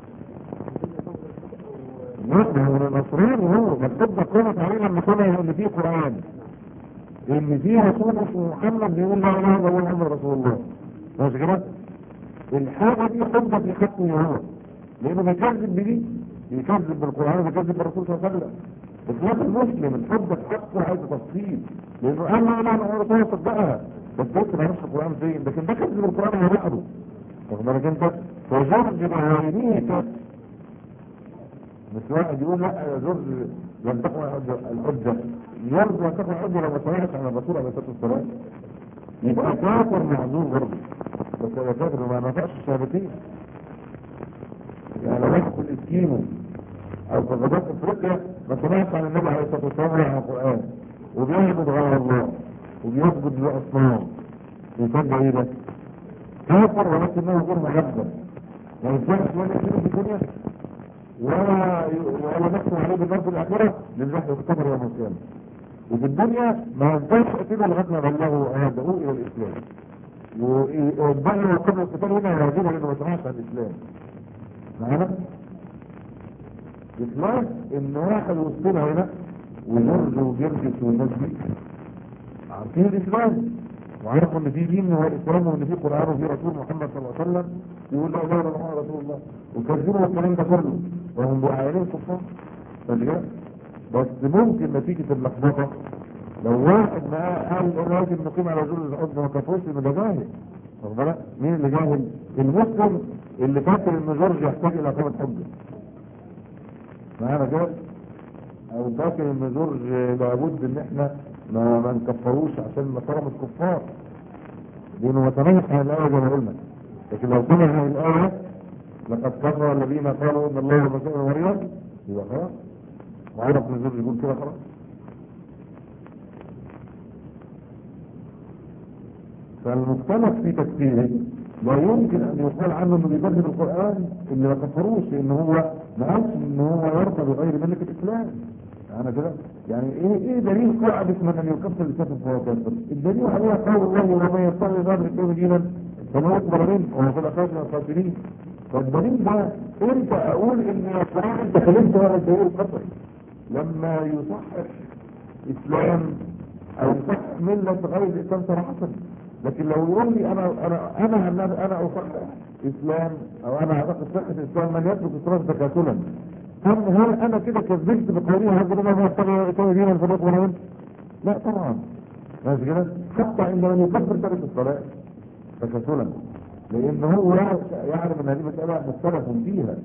لا هو النصراني هو مكتوب قامت عليه لما سمع ان فيه قران ان فيه رسول اسمه محمد بيقول لا اله الا الله محمد رسول الله. ماشي كده؟ الحاجه دي حجه في حقه هو، لانه بيكذب بدي، بيكذب بالقران وبيكذب بالرسول صلى الله عليه وسلم. بخلاف المسلم الحجه في حقه عايز تفصيل، لانه قال لا اله الا الله صدقها بس بص ما نفس القران فين، لكن ده كذب القران هو لوحده. واخد بالك انت؟ فجرد بعينيه كذب. مش واحد يقول لا يا زوج لم تكن الحجة يرجو كفر عرضه لو ما سمعش عن الرسول عليه الصلاه والسلام يبقى كافر معذور برضه، بس هو كافر ما نفعش الشهادتين. يعني لو يدخل الكيمو او في غابات افريقيا ما سمعش عن النبي عليه الصلاه والسلام ولا عن القران وبيعبد غير الله وبيسجد لاصنام، يصدق ايه ده؟ كافر ولكنه غير مجبر، ما ينفعش ولا يصير في الدنيا ولا ولا نحكم عليه بالنار في الاخره لله يختبر يوم القيامه. وفي الدنيا ما ينفعش اكيد لغايه ما بلغوا هدأوه الى الاسلام، ويوضعوا قبل القتال هنا يهدونه لانه ما سمعش عن الاسلام. معانا؟ إخلاص إن واحد وسطنا هنا وجرج وجرجس والناس دي عارفين الإسلام وعارفوا إن في دين هو الإسلام وإن في قرآن وفي رسول محمد صلى الله عليه وسلم يقول لا إله إلا الله رسول الله وكذبوا الكلام ده كله وهم بعينين كفار. بس ممكن نتيجة اللخبطة لو واحد ما قال الراجل مقيم على رجل الأرض ما كفرش من ده جاهل. واخد بالك؟ مين اللي جاهل؟ المسلم اللي فاكر إن جورج يحتاج إلى إقامة حجة. معانا كده؟ او فاكر ان جورج لابد ان احنا ما, ما نكفروش عشان نصر مش كفار لانه ما سمعش عن الايه زي ما قلنا. لكن لو سمع عن الايه لقد كفر الذين قالوا ان الله المسيح ابن مريم يبقى خلاص وعرف ان جورج يقول كده خلاص. فالمختلف في تفسيره لا يمكن ان يقال عنه انه بيكذب القران اللي ما كفروش لان هو ما قالش ان هو يرضى بغير مله الاسلام. انا كده يعني ايه ايه دليل قاعد اسمه ان يكفر الكافر فهو كافر؟ الدليل عليها قول الله ومن يبتغي غير الاسلام دينا فهو يكبر منه وهو في الاخره من الخاسرين. فالدليل ده انت اقول ان يا فلان انت خليت ولا تقول كفر لما يصحح اسلام او يصحح مله غير الاسلام صراحه. لكن لو يقول لي انا انا انا انا, أنا اصحح اسلام او انا اعتقد صحه الاسلام من يترك الصلاه تكاسلا، هل هل انا كده كذبت بقولي هذا ما يستوي دينا الفرق ولا من؟ لا طبعا. ماشي كده؟ حتى عندما يكفر ترك الصلاه تكاسلا لان هو يعلم ان هذه مساله مختلف فيها.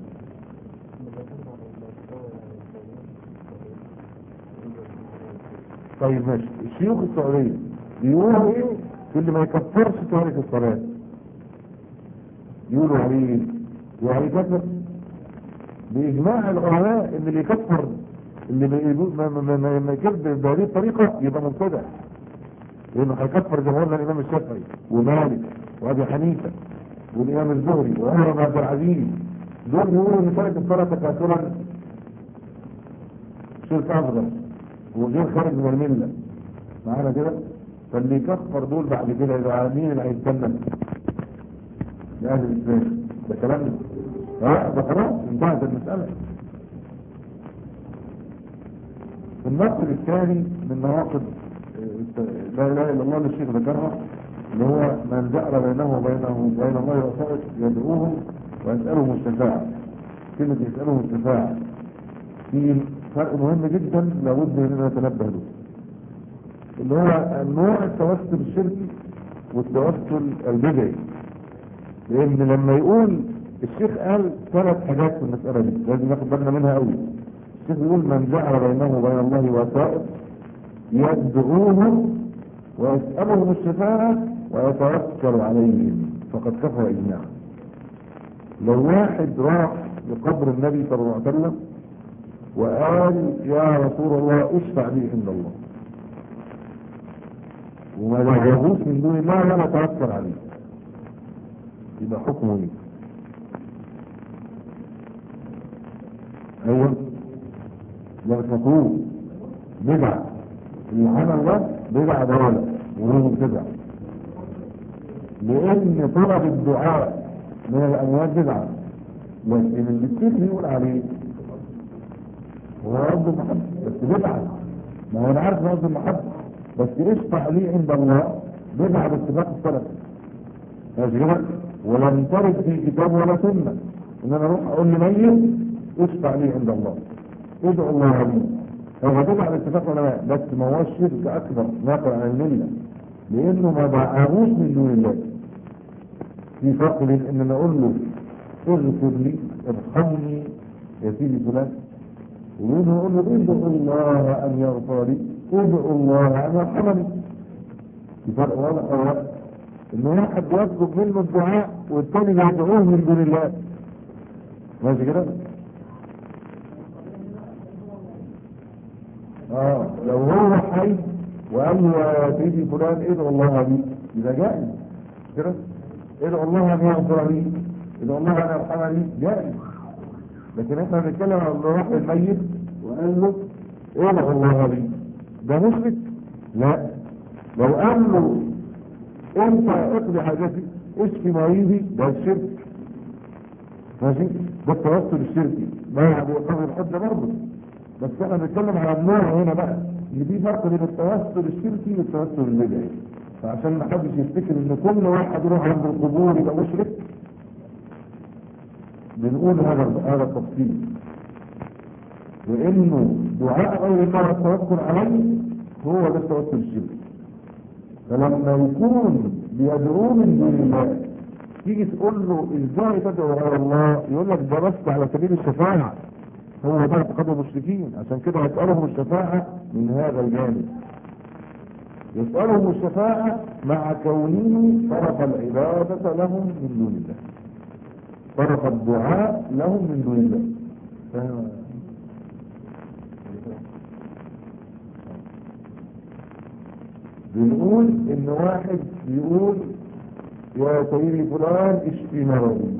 طيب ماشي، الشيوخ السعوديه بيقولوا ايه في اللي ما يكفرش تارك الصلاة؟ يقولوا عليه وعليه كفر بإجماع العلماء ان اللي يكفر اللي ما يكذب بهذه الطريقة يبقى مبتدع لانه هيكفر زي ما قلنا الامام الشافعي ومالك وابي حنيفة والامام الزهري وعمر بن عبد العزيز. دول بيقولوا ان تارك الصلاة تكاثرا شرك اصغر وغير خارج من الملة. معانا كده؟ فاللي يكفر دول بعد كده يبقى مين اللي هيتكلم؟ لأهل الإسلام. ده كلام اه ده خلاص انتهت المسألة. النقل الثاني من نواقض لا اله الا الله اللي الشيخ ذكرها اللي هو من جعل بينه وبينه وبين الله وسائط يدعوهم ويسألهم الشفاعة. كلمة يسألهم الشفاعة في فرق مهم جدا لابد اننا نتنبه له اللي هو نوع التوسل الشركي والتوسل البدعي. لان لما يقول الشيخ قال ثلاث حاجات في المسألة دي لازم ناخد بالنا منها قوي. الشيخ يقول من جعل بينه وبين الله وسائط يدعوهم ويسألهم الشفاعة ويتوكل عليهم فقد كفر إجماعا. لو واحد راح لقبر النبي صلى الله عليه وسلم وقال يا رسول الله اشفع لي عند الله وما دعوهوش من دون الله ولا توكل عليه يبقى حكمه ايه؟ ايوه ده مش مكروه بدعة. العمل ده بدعة ضلالة وهو بدعة لان طلب الدعاء من الاموات بدعة. لكن اللي الشيخ بيقول عليه هو رد المحبة بس بدعة. ما هو انا عارف رد المحبة بس اشفع لي عند الله بدعة باتفاق السلف. ماشي كده؟ ولم ترد في كتاب ولا سنة ان انا اروح اقول لميت اشفع لي عند الله ادعو الله لي. هو بدعة باتفاق العلماء بس ما هوش شرك اكبر ناقل عن الملة لانه ما دعاهوش من دون الله. في فرق بين ان انا اقول له اغفر لي ارحمني يا سيدي فلان وبين اقول له ادعو الله ان يغفر لي ادعوا الله ان يرحمني. في فرق واضح ولا لا؟ ان واحد بيطلب منه الدعاء والثاني بيدعوه من دون الله. ماشي كده؟ اه لو هو حي وقال له يا سيدي فلان ادعو الله لي يبقى جائز كده. ادعو الله ان يغفر لي، ادعو الله ان يرحمني، جائز. لكن احنا بنتكلم عن روح الميت وقال له ادعو الله لي، ده مشرك؟ لا. لو قال له انت اقضي حاجتي اشفي مريضي، ده الشرك. ماشي؟ ده التوسل الشركي، ما بيقضي الحجه برضه. بس احنا بنتكلم على النوع هنا بقى، ان في فرق بين التوسل الشركي والتوسل البدعي. فعشان ما حدش يفتكر ان كل واحد يروح عند القبور يبقى مشرك، بنقول هذا هذا التفصيل. وانه دعاء غير الله التوكل عليه هو ده التوسل الشركي. فلما يكون بيدعوه من دون الله تيجي تقول له ازاي تدعو غير الله، يقول لك ده بس على سبيل الشفاعه. هو ده اعتقاد المشركين، عشان كده يسألهم الشفاعة من هذا الجانب. يسألهم الشفاعة مع كونه صرف العبادة لهم من دون الله، صرف الدعاء لهم من دون الله. فهم. بنقول ان واحد يقول يا سيدي فلان اشفي مرضي،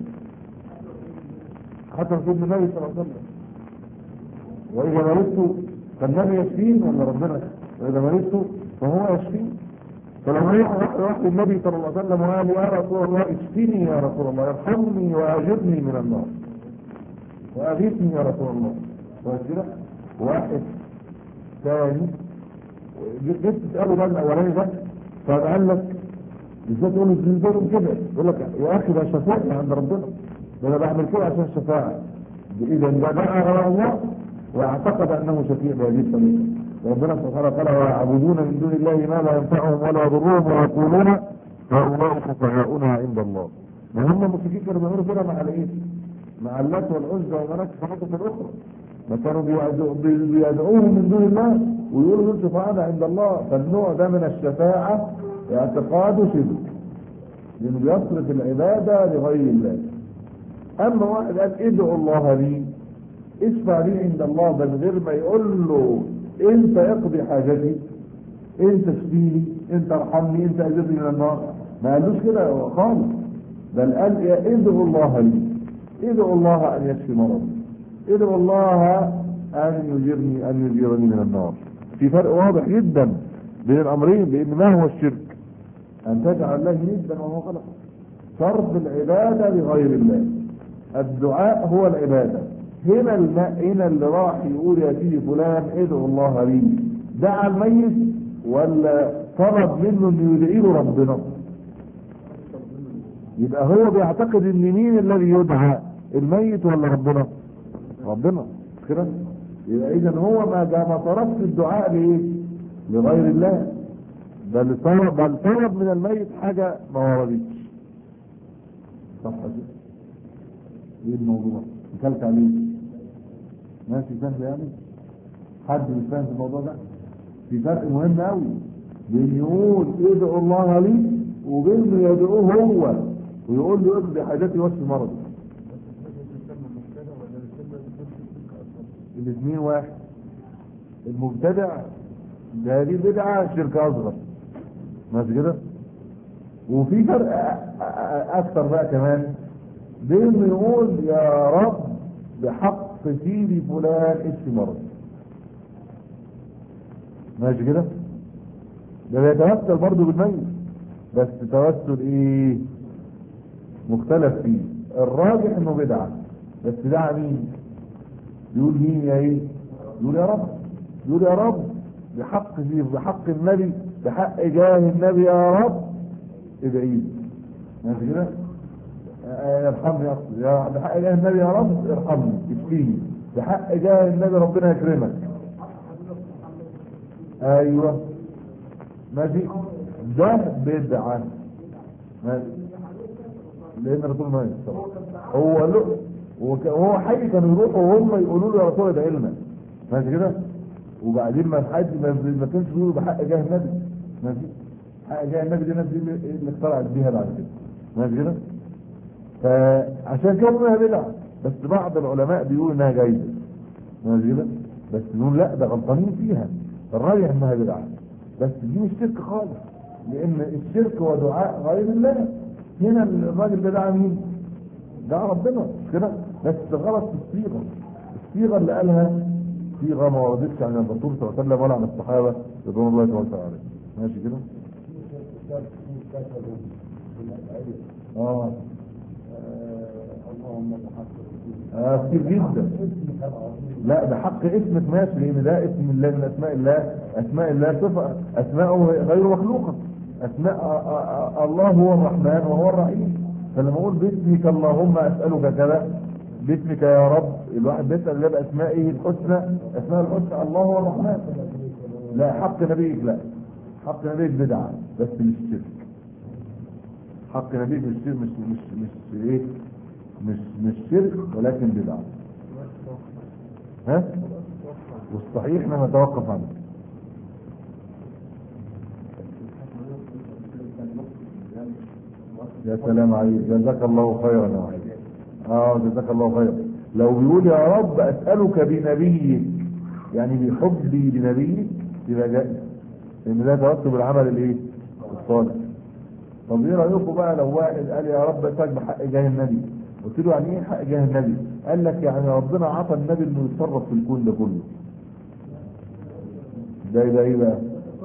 حتى سيدنا النبي صلى الله عليه وسلم، وإذا مرضت فالنبي يشفين ولا ربنا؟ وإذا مرضت فهو يشفين. فلما يروح النبي صلى الله عليه وسلم وقال يا رسول الله اشفيني يا رسول الله، ارحمني وأجرني من النار وأغيثني يا رسول الله. فكده واحد ثاني جيت تسأله بقى الأولاني ده فقال لك ازاي تقول له كده؟ يقول لك يا أخي ده شفاعة عند ربنا، ده أنا بعمل كده عشان الشفاعة. إذا ده دعا غير الله واعتقد انه شفيع بهذه الطريقه. ربنا سبحانه وتعالى ويعبدون من دون الله ما لا ينفعهم ولا يضرهم ويقولون هؤلاء شفعاؤنا عند الله. ما هم المشركين كانوا بيعملوا كده مع الايه؟ مع اللات والعزى ومناة الحاجات الاخرى. ما كانوا بيدعوهم من دون الله ويقولوا دول شفعاؤنا عند الله. فالنوع ده من الشفاعه اعتقاده شرك، لانه بيصرف العباده لغير الله. اما واحد قال ادعوا الله لي، اشفع لي عند الله، بل غير ما يقول له انت اقضي حاجتي، انت اشفيني، انت ارحمني، انت اجرني من النار، ما قالوش كده خالص. بل قال يا ادعوا الله لي، ادعوا الله ان يشفي مرضي، ادعوا الله ان يجرني ان يجيرني من النار. في فرق واضح جدا بين الامرين، لان ما هو الشرك؟ ان تجعل الله ندا وهو خلق، صرف العباده لغير الله. الدعاء هو العباده. هنا الماء هنا اللي راح يقول يا سيدي فلان ادعو الله لي، دعا الميت ولا طلب منه انه يدعي له ربنا؟ يبقى هو بيعتقد ان مين الذي يدعى، الميت ولا ربنا؟ ربنا كده. يبقى اذا هو ما ما طلبش الدعاء لايه؟ لغير الله، بل طلب بل طلب من الميت حاجه ما وردتش. صح كده؟ ايه الموضوع؟ نكلت عليه ماشي سهل يعني؟ حد مش فاهم في الموضوع ده؟ في فرق مهم قوي بين يقول ادعوا الله لي وبين يدعوه هو ويقول له اقضي حاجاتي واشفي مرضي. الاثنين واحد. المبتدع ده دي بدعه شرك اصغر، ماشي كده؟ وفي فرق اكثر بقى كمان بين يقول يا رب بحق سيدي فلان اشفي مرض، ماشي كده؟ ده بيتوسل برضه بالميت، بس توسل ايه؟ مختلف فيه. الراجح انه بدعه، بس دعا مين؟ يقول مين يا ايه؟ يقول يا رب، يقول يا رب بحق سيدي، بحق النبي، بحق جاه النبي يا رب ادعي لي، ماشي كده؟ ارحمني اصلي يا بحق جاه النبي يا رب ارحمني اشفيني، بحق جاه النبي ربنا يكرمك. ايوه ماشي، ده بدعه ماشي، لان الرسول ما يستطيع هو له وهو حي كانوا يروحوا وهم يقولوا له يا رسول ادعي لنا، ماشي كده؟ وبعدين ما حد ما ما كانش بيقولوا بحق جاه النبي، ماشي؟ حق جاه النبي دي الناس دي اللي اخترعت بيها بعد كده، ماشي كده؟ فعشان كده بنقولها بدعه، بس بعض العلماء بيقولوا انها جايزه، ماشي كده؟ بس نقول لا ده غلطانين فيها، الراجح انها بدعه، بس دي مش شرك خالص، لان الشرك هو دعاء غير الله. هنا الراجل ده دعا مين؟ دعا ربنا، مش كده؟ بس غلط في الصيغه، الصيغه اللي قالها صيغه ما وردتش عن الرسول صلى الله عليه وسلم ولا عن الصحابه رضوان الله تعالى عليهم، ماشي كده؟ اه اللهم بحق اه كتير جدا. لا ده حق اسمك ماشي، لان ده اسم الله من اسماء الله، اسماء الله صفه، اسماءه غير مخلوقه، اسماء آه آه الله هو الرحمن وهو الرحيم. فلما اقول باسمك اللهم اسالك كذا، باسمك يا رب، الواحد بيسال الله باسمائه الحسنى، اسماء الحسنى الله هو الرحمن. لا حق نبيك لا، حق نبيك بدعه بس مش شرك، حق نبيك مش شرك، مش مش مش ايه مش مش شرك ولكن بدعه. ها؟ والصحيح احنا نتوقف عنه. يا سلام عليك، جزاك الله خيرا يا وحيد. اه جزاك الله خيرا. لو بيقول يا رب اسالك بنبيك، يعني بحبي لنبيك، يبقى جائز، لان ده توسل بالعمل الايه؟ الصالح. طب ايه رايكم بقى لو واحد قال يا رب اسالك بحق جاه النبي؟ قلت له يعني ايه حق جاه النبي؟ قال لك يعني ربنا عطى النبي انه يتصرف في الكون ده كله. ده يبقى ايه بقى؟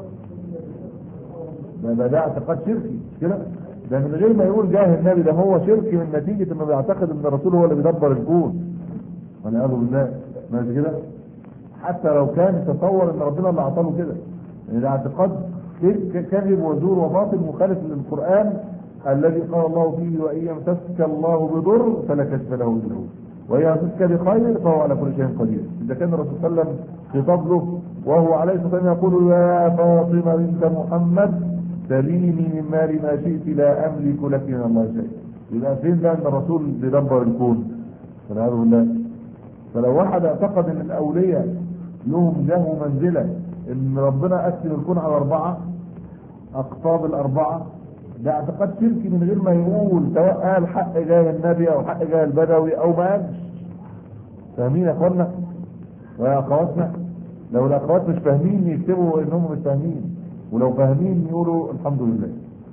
ده ده, ده اعتقاد شركي، مش كده؟ ده من غير ما يقول جاه النبي، ده هو شركي من نتيجه انه بيعتقد ان الرسول هو اللي بيدبر الكون. والعياذ بالله، ماشي كده؟ حتى لو كان تصور ان ربنا اللي عطاه له كده، يعني ده اعتقاد كذب وزور وباطل مخالف للقران الذي قال الله فيه وان يمسسك الله بضر فلا كشف له الا هو وان يمسسك بخير فهو على كل شيء قدير. اذا كان الرسول صلى الله عليه وسلم خطاب له وهو عليه الصلاه والسلام يقول يا فاطمه بنت محمد سليني من مال ما شئت لا املك لك من الله شيء، يبقى فين ده ان الرسول بيدبر الكون؟ والعياذ بالله. فلو واحد اعتقد ان الاولياء لهم جاه ومنزله، ان ربنا قسم الكون على اربعه اقطاب الاربعه، ده اعتقاد شركي من غير ما يقول، سواء قال حق جاه النبي او حق جاه البدوي او ما قالش. فاهمين يا اخوانا ويا اخواتنا؟ لو الاخوات مش فاهمين يكتبوا انهم مش فاهمين، ولو فاهمين يقولوا الحمد لله.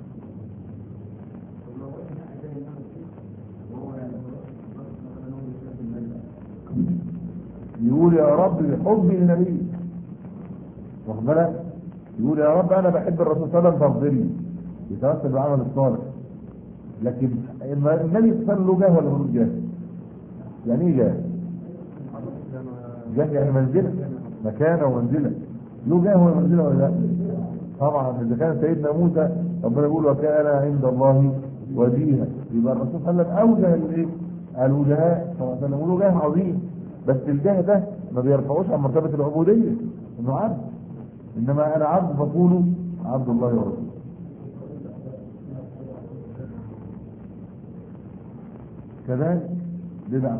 يقول يا رب بحبي لنبيك، واخد بالك؟ يقول يا رب انا بحب الرسول صلى الله عليه وسلم فاغفرني، يتوسل بالعمل الصالح. لكن النبي صلى الله عليه وسلم له جاه ولا ملوش جاه؟ يعني ايه جاه؟ جاه يعني منزله، مكانه ومنزله. له جاه ومنزله ولا لا؟ طبعا اذا كان سيدنا موسى ربنا يقول وكان عند الله وجيها، يبقى الرسول صلى الله عليه وسلم اوجه الايه؟ الوجهاء صلى الله عليه وسلم، له جاه عظيم. بس الجاه ده ما بيرفعوش عن مرتبه العبوديه انه عبد، انما انا عبد فقولوا عبد الله ورسوله. كذلك بدعه،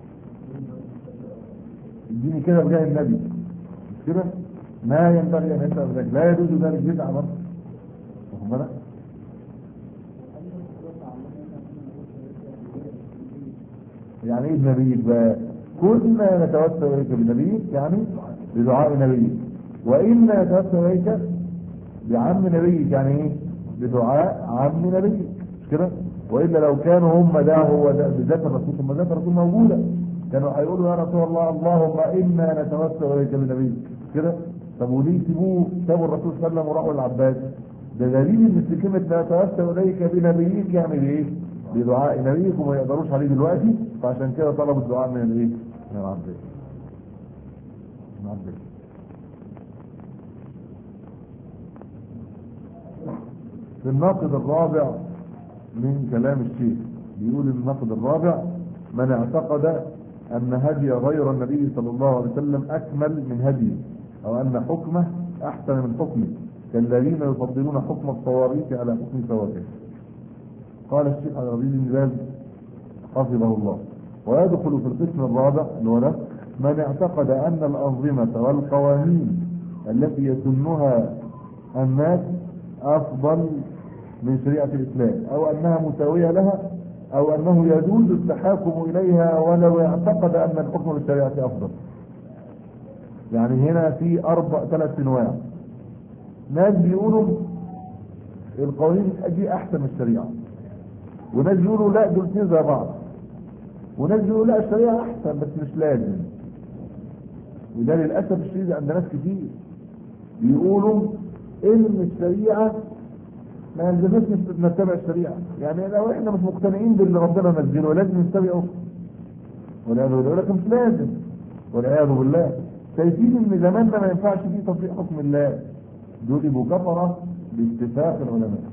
اديني كده بجاه النبي، مش كده؟ ما ينبغي ان يسال ذلك، لا يجوز ذلك، بدعه برضه، واخد بالك؟ يعني ايه بنبيك بقى؟ كنا نتوسل اليك بنبيك يعني بدعاء نبيك، وانا نتوسل اليك بعم نبيك يعني ايه؟ بدعاء عم نبيك، مش كده؟ والا لو كانوا هم ده هو ده بذات الرسول، ثم ذات الرسول موجوده، كانوا هيقولوا يا رسول الله اللهم انا نتوسل اليك بنبيك، مش كده؟ طب وليه سيبوه سابوا الرسول صلى الله عليه وسلم وراحوا للعباس؟ ده دليل ان كلمه نتوسل اليك بنبيك يعني بايه؟ بدعاء نبيك، وما يقدروش عليه دلوقتي، فعشان كده طلبوا الدعاء من الايه؟ من العباس. من العباس. في الناقد الرابع من كلام الشيخ بيقول الناقد الرابع: من اعتقد ان هدي غير النبي صلى الله عليه وسلم اكمل من هديه، او ان حكمه احسن من حكمه، كالذين يفضلون حكم الطوارئ على حكم سواته. قال الشيخ علي رضي بن باز حفظه الله: ويدخل في القسم الرابع اللي هو ده من اعتقد أن الأنظمة والقوانين التي يسنها الناس أفضل من شريعة الإسلام، أو أنها مساوية لها، أو أنه يجوز التحاكم إليها ولو اعتقد أن الحكم بالشريعة أفضل. يعني هنا في أربع ثلاث أنواع. ناس بيقولوا القوانين دي أحسن من الشريعة، وناس بيقولوا لا دول اثنين زي بعض، وناس بيقولوا لا الشريعة أحسن بس مش لازم. وده للأسف الشديد عند ناس كتير بيقولوا إن الشريعة ما يلزمناش نتبع الشريعة، يعني لو احنا مش مقتنعين باللي ربنا نزله لازم نتبعه، والعياذ بالله، لكن مش لازم والعياذ بالله. شايفين ان زماننا ما ينفعش فيه تطبيق حكم الله، دول يبقوا كفرة باتفاق العلماء،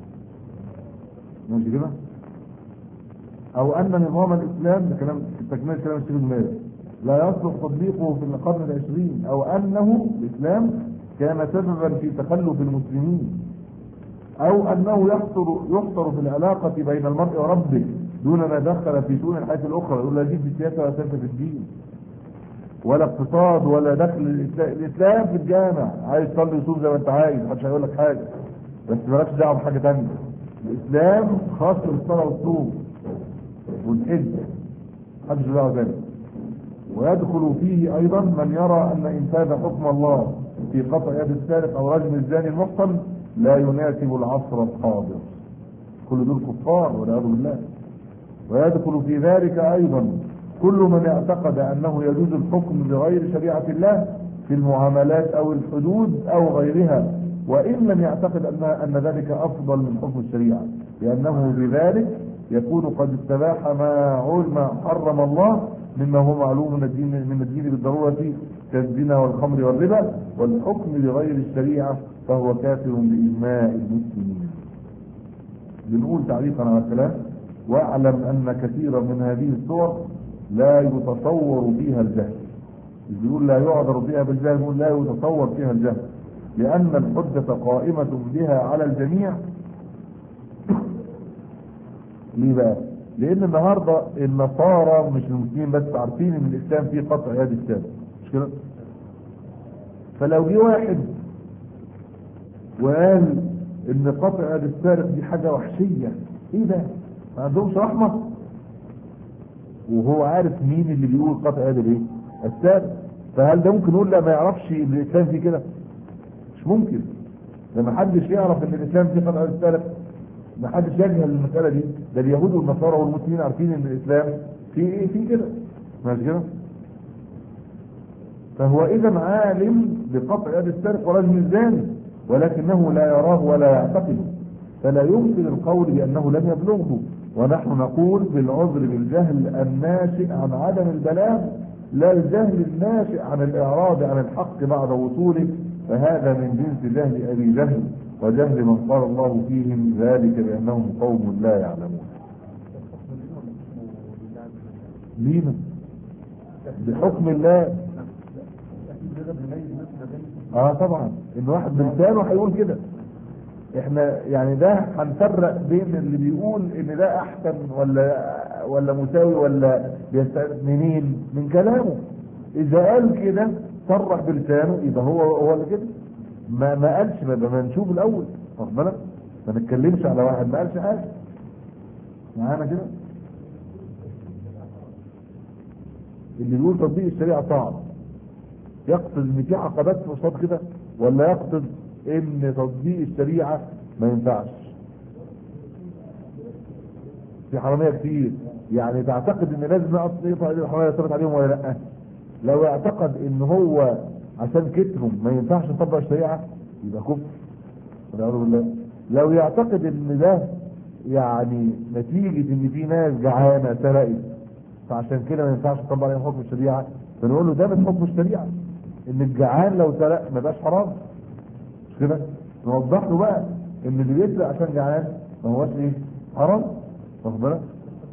ماشي كده؟ او ان نظام الاسلام، ده كلام تكمله كلام الشيخ ابن لا يصلح تطبيقه في القرن العشرين، او انه الاسلام كان سببا في تخلف المسلمين، او انه يخطر يخطر في العلاقة بين المرء وربه دون ما دخل في شؤون الحياة الاخرى. يقول لا جيب في السياسة ولا سياسة في الدين ولا اقتصاد ولا دخل الاسلام. الاسلام في الجامع، عايز تصلي وصوم زي ما انت عايز، محدش هيقول لك حاجة، بس مالكش دعوة بحاجة ثانيه. الاسلام خاص بالصلاة والصوم والحج، محدش له دعوة ذلك. ويدخل فيه ايضا من يرى ان انفاذ حكم الله في قطع يد السارق او رجم الزاني المحصن لا يناسب العصر الحاضر، كل دول كفار والعياذ بالله. ويدخل في ذلك ايضا كل من اعتقد انه يجوز الحكم بغير شريعة الله في المعاملات او الحدود او غيرها، وان لم يعتقد ان ان ذلك افضل من حكم الشريعة، لانه بذلك يكون قد استباح ما ما حرم الله مما هو معلوم من الدين من الدين بالضرورة كالزنا والخمر والربا، والحكم بغير الشريعة فهو كافر بإجماع المسلمين. بنقول تعليقا على الكلام: واعلم ان كثيرا من هذه الصور لا يتصور فيها الجهل. بيقول لا يعذر فيها بالجهل، بيقول لا يتصور فيها الجهل، لان الحجة قائمة بها على الجميع. ليه بقى؟ لان النهاردة النصارى مش المسلمين بس عارفين ان الاسلام فيه قطع يد السارق، مش كده؟ فلو جه واحد وقال ان قطع يد السارق دي حاجة وحشية، ايه ده؟ ما عندهمش رحمة؟ وهو عارف مين اللي بيقول قطع يد الايه؟ السارق. فهل ده ممكن نقول لا ما يعرفش ان الاسلام فيه كده؟ مش ممكن. لما حدش يعرف ان الاسلام فيه قطع يد السارق، ما حدش يجهل المسألة دي. ده اليهود والنصارى والمسلمين عارفين ان الاسلام فيه ايه؟ فيه كده، ماشي كده؟ فهو اذا عالم بقطع يد السارق ورجم الزاني، ولكنه لا يراه ولا يعتقده، فلا يمكن القول بانه لم يبلغه. ونحن نقول بالعذر بالجهل الناشئ عن عدم البلاغ، لا الجهل الناشئ عن الاعراض عن الحق بعد وصوله، فهذا من جنس جهل ابي جهل وجهل من قال الله فيهم ذلك بانهم قوم لا يعلمون. لينا بحكم الله. اه طبعا ان واحد بلسانه هيقول كده. احنا يعني ده هنفرق بين اللي بيقول ان ده احسن ولا ولا مساوي ولا منين؟ من كلامه. اذا قال كده صرح بلسانه يبقى هو هو اللي كده. ما ما قالش، ما نشوف الاول، واخد بالك؟ ما نتكلمش على واحد ما قالش حاجه معانا كده. اللي بيقول تطبيق الشريعه صعب يقصد ان في عقبات في الصوت كده، ولا يقصد ان تطبيق الشريعه ما ينفعش؟ في حراميه كتير، يعني تعتقد ان لازم نقطع الحراميه يثبت عليهم ولا لا؟ لو يعتقد ان هو عشان كترهم ما ينفعش نطبق الشريعه يبقى كفر والعياذ بالله. لو يعتقد ان ده يعني نتيجه ان في ناس جعانه سرقت فعشان كده ما ينفعش نطبق عليهم حكم الشريعه، فنقول له ده من حكم الشريعه ان الجعان لو سرق ما بقاش حرام، مش كده؟ نوضح له بقى ان اللي بيسرق عشان جعان ما هوش ايه؟ حرام، واخد بالك؟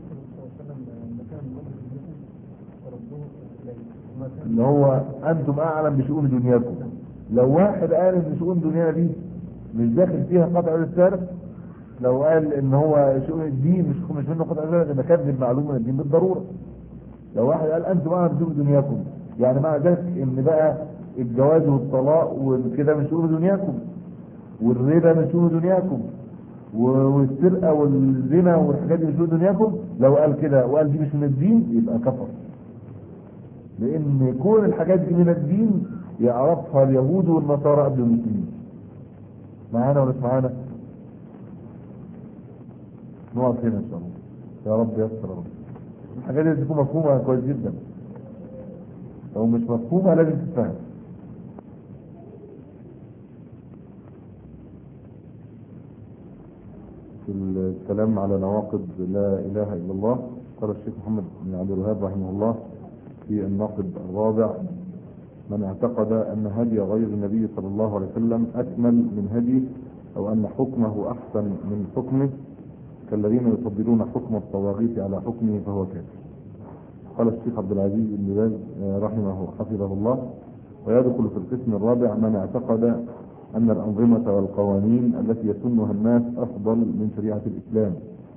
اللي هو انتم اعلم بشؤون دنياكم. لو واحد قال ان شؤون دنيانا دي مش داخل فيها قطع يد السارق، لو قال ان هو شؤون الدين مش مش منه قطع يد السارق، يبقى كذب معلومه من الدين بالضروره. لو واحد قال انتم اعلم بشؤون دنياكم يعني مع ذلك ان بقى الجواز والطلاق وكده من شؤون دنياكم، والربا من شؤون دنياكم، والسرقه والزنا والحاجات دي من شؤون دنياكم، لو قال كده وقال دي مش من الدين يبقى كفر. لان كون الحاجات دي من الدين يعرفها اليهود والنصارى قبل المسلمين. معانا ولا مش معانا؟ نقف هنا ان شاء الله. يا رب يسر. رب الحاجات دي تكون مفهومه كويس جدا، لو مش مفهومه لازم تتفهم. في الكلام على نواقض لا اله الا الله قال الشيخ محمد بن عبد الوهاب رحمه الله في الناقض الرابع: من اعتقد ان هدي غير النبي صلى الله عليه وسلم اكمل من هديه او ان حكمه احسن من حكمه كالذين يفضلون حكم الطواغيت على حكمه فهو كافر. قال الشيخ عبد العزيز بن باز رحمه حفظه الله: ويدخل في القسم الرابع من اعتقد ان الانظمه والقوانين التي يسنها الناس افضل من شريعه الاسلام،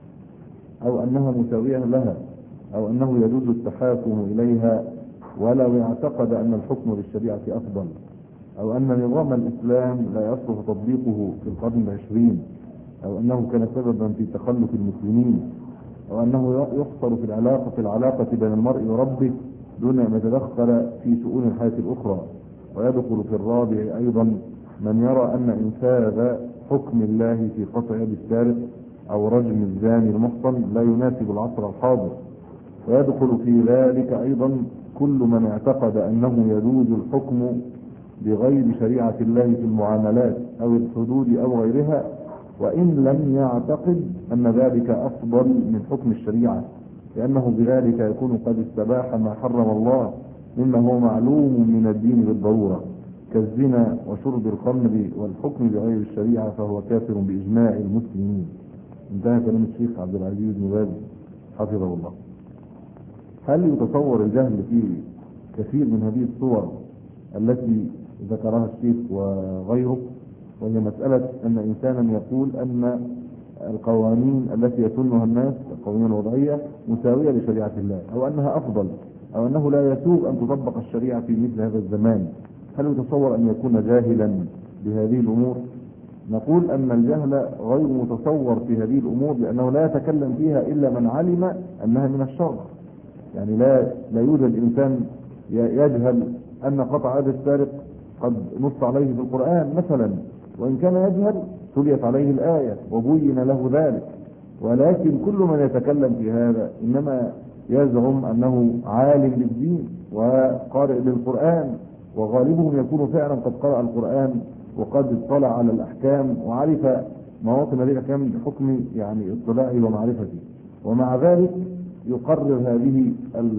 او انها مساويه لها، او انه يجوز التحاكم اليها ولو اعتقد ان الحكم بالشريعه افضل، او ان نظام الاسلام لا يصلح تطبيقه في القرن العشرين، او انه كان سببا في تخلف المسلمين، او انه يحصر في العلاقه في العلاقه بين المرء وربه دون ان يتدخل في شؤون الحياه الاخرى. ويدخل في الرابع ايضا من يرى ان انفاذ حكم الله في قطع يد السارق او رجم الزاني المحصن لا يناسب العصر الحاضر. ويدخل في ذلك ايضا كل من اعتقد انه يجوز الحكم بغير شريعه الله في المعاملات او الحدود او غيرها، وان لم يعتقد ان ذلك افضل من حكم الشريعه، لانه بذلك يكون قد استباح ما حرم الله مما هو معلوم من الدين بالضروره كالزنا وشرب الخمر والحكم بغير الشريعه، فهو كافر باجماع المسلمين. انتهى كلام الشيخ عبد العزيز بن باز حفظه الله. هل يتصور الجهل في كثير من هذه الصور التي ذكرها الشيخ وغيره؟ وهي مسألة أن إنسانا يقول أن القوانين التي يسنها الناس القوانين الوضعية مساوية لشريعة الله، أو أنها أفضل، أو أنه لا يسوغ أن تطبق الشريعة في مثل هذا الزمان. هل يتصور أن يكون جاهلا بهذه الأمور؟ نقول أن الجهل غير متصور في هذه الأمور، لأنه لا يتكلم فيها إلا من علم أنها من الشر. يعني لا لا يوجد إنسان يجهل أن قطع يد السارق قد نص عليه في القرآن مثلا، وإن كان يجهل تليت عليه الآية وبين له ذلك. ولكن كل من يتكلم في هذا إنما يزعم أنه عالم بالدين وقارئ للقرآن، وغالبهم يكون فعلا قد قرأ القرآن وقد اطلع على الأحكام وعرف مواطن هذه الأحكام بحكم يعني اطلاعه ومعرفته، ومع ذلك يقرر هذه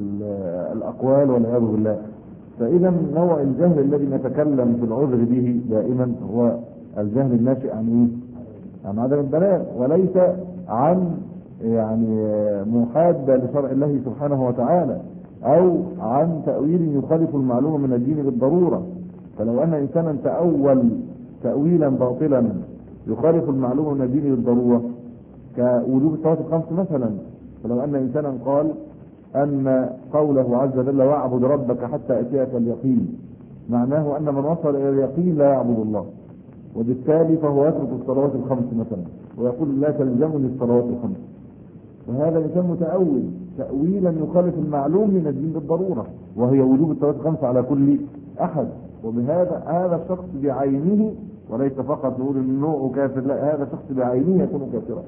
الأقوال والعياذ بالله. فإذا نوع الجهل الذي نتكلم في العذر به دائما هو الجهل الناشئ عن ايه؟ عن عدم البلاغ، وليس عن يعني محادة لشرع الله سبحانه وتعالى، او عن تأويل يخالف المعلومة من الدين بالضرورة. فلو ان انسانا تأول تأويلا باطلا يخالف المعلومة من الدين بالضرورة كوجوب الصلاة الخمس مثلا، فلو ان انسانا قال ان قوله عز وجل واعبد ربك حتى اتيك اليقين معناه ان من وصل الى اليقين لا يعبد الله، وبالتالي فهو يترك الصلوات الخمس مثلا ويقول لا تلزمني الصلوات الخمس، وهذا انسان متأول تأويلا يخالف المعلوم من الدين بالضرورة، وهي وجوب الصلوات الخمس على كل احد. وبهذا هذا الشخص بعينه، وليس فقط نقول انه كافر، لا، هذا الشخص بعينه يكون كافرا،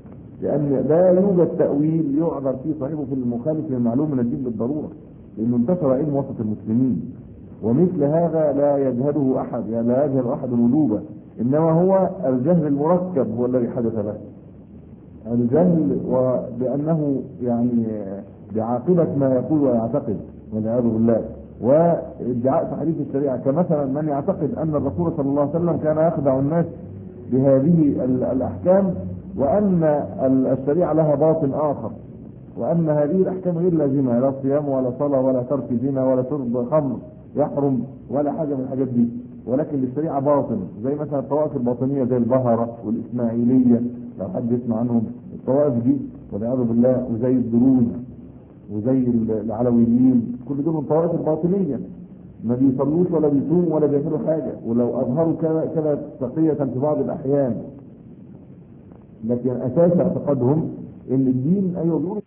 لأن لا يوجد تأويل يعذر فيه صاحبه في المخالف للمعلوم من الدين بالضرورة، لأنه انتشر علم وسط المسلمين، ومثل هذا لا يجهله أحد، يعني لا يجهل أحد وجوبه، إنما هو الجهل المركب هو الذي حدث له. الجهل وبأنه يعني بعاقبة ما يقول ويعتقد والعياذ بالله، وادعاء تحريف الشريعة، كمثلا من يعتقد أن الرسول صلى الله عليه وسلم كان يخدع الناس بهذه الأحكام، وأن الشريعة لها باطن آخر، وأن هذه الأحكام غير لازمة، لا صيام ولا صلاة ولا ترك زنا ولا شرب خمر يحرم ولا حاجة من الحاجات دي، ولكن للشريعة باطن، زي مثلا الطوائف الباطنية زي البهرة والإسماعيلية لو حد يسمع عنهم، الطوائف دي والعياذ بالله، وزي الدروز وزي العلويين، كل دول من طوائف الباطنية، ما بيصلوش ولا بيصوموا ولا بيعملوا حاجة، ولو أظهروا كانت تقية في بعض الأحيان، لكن أساس اعتقادهم إن الدين أيوه بيقولوا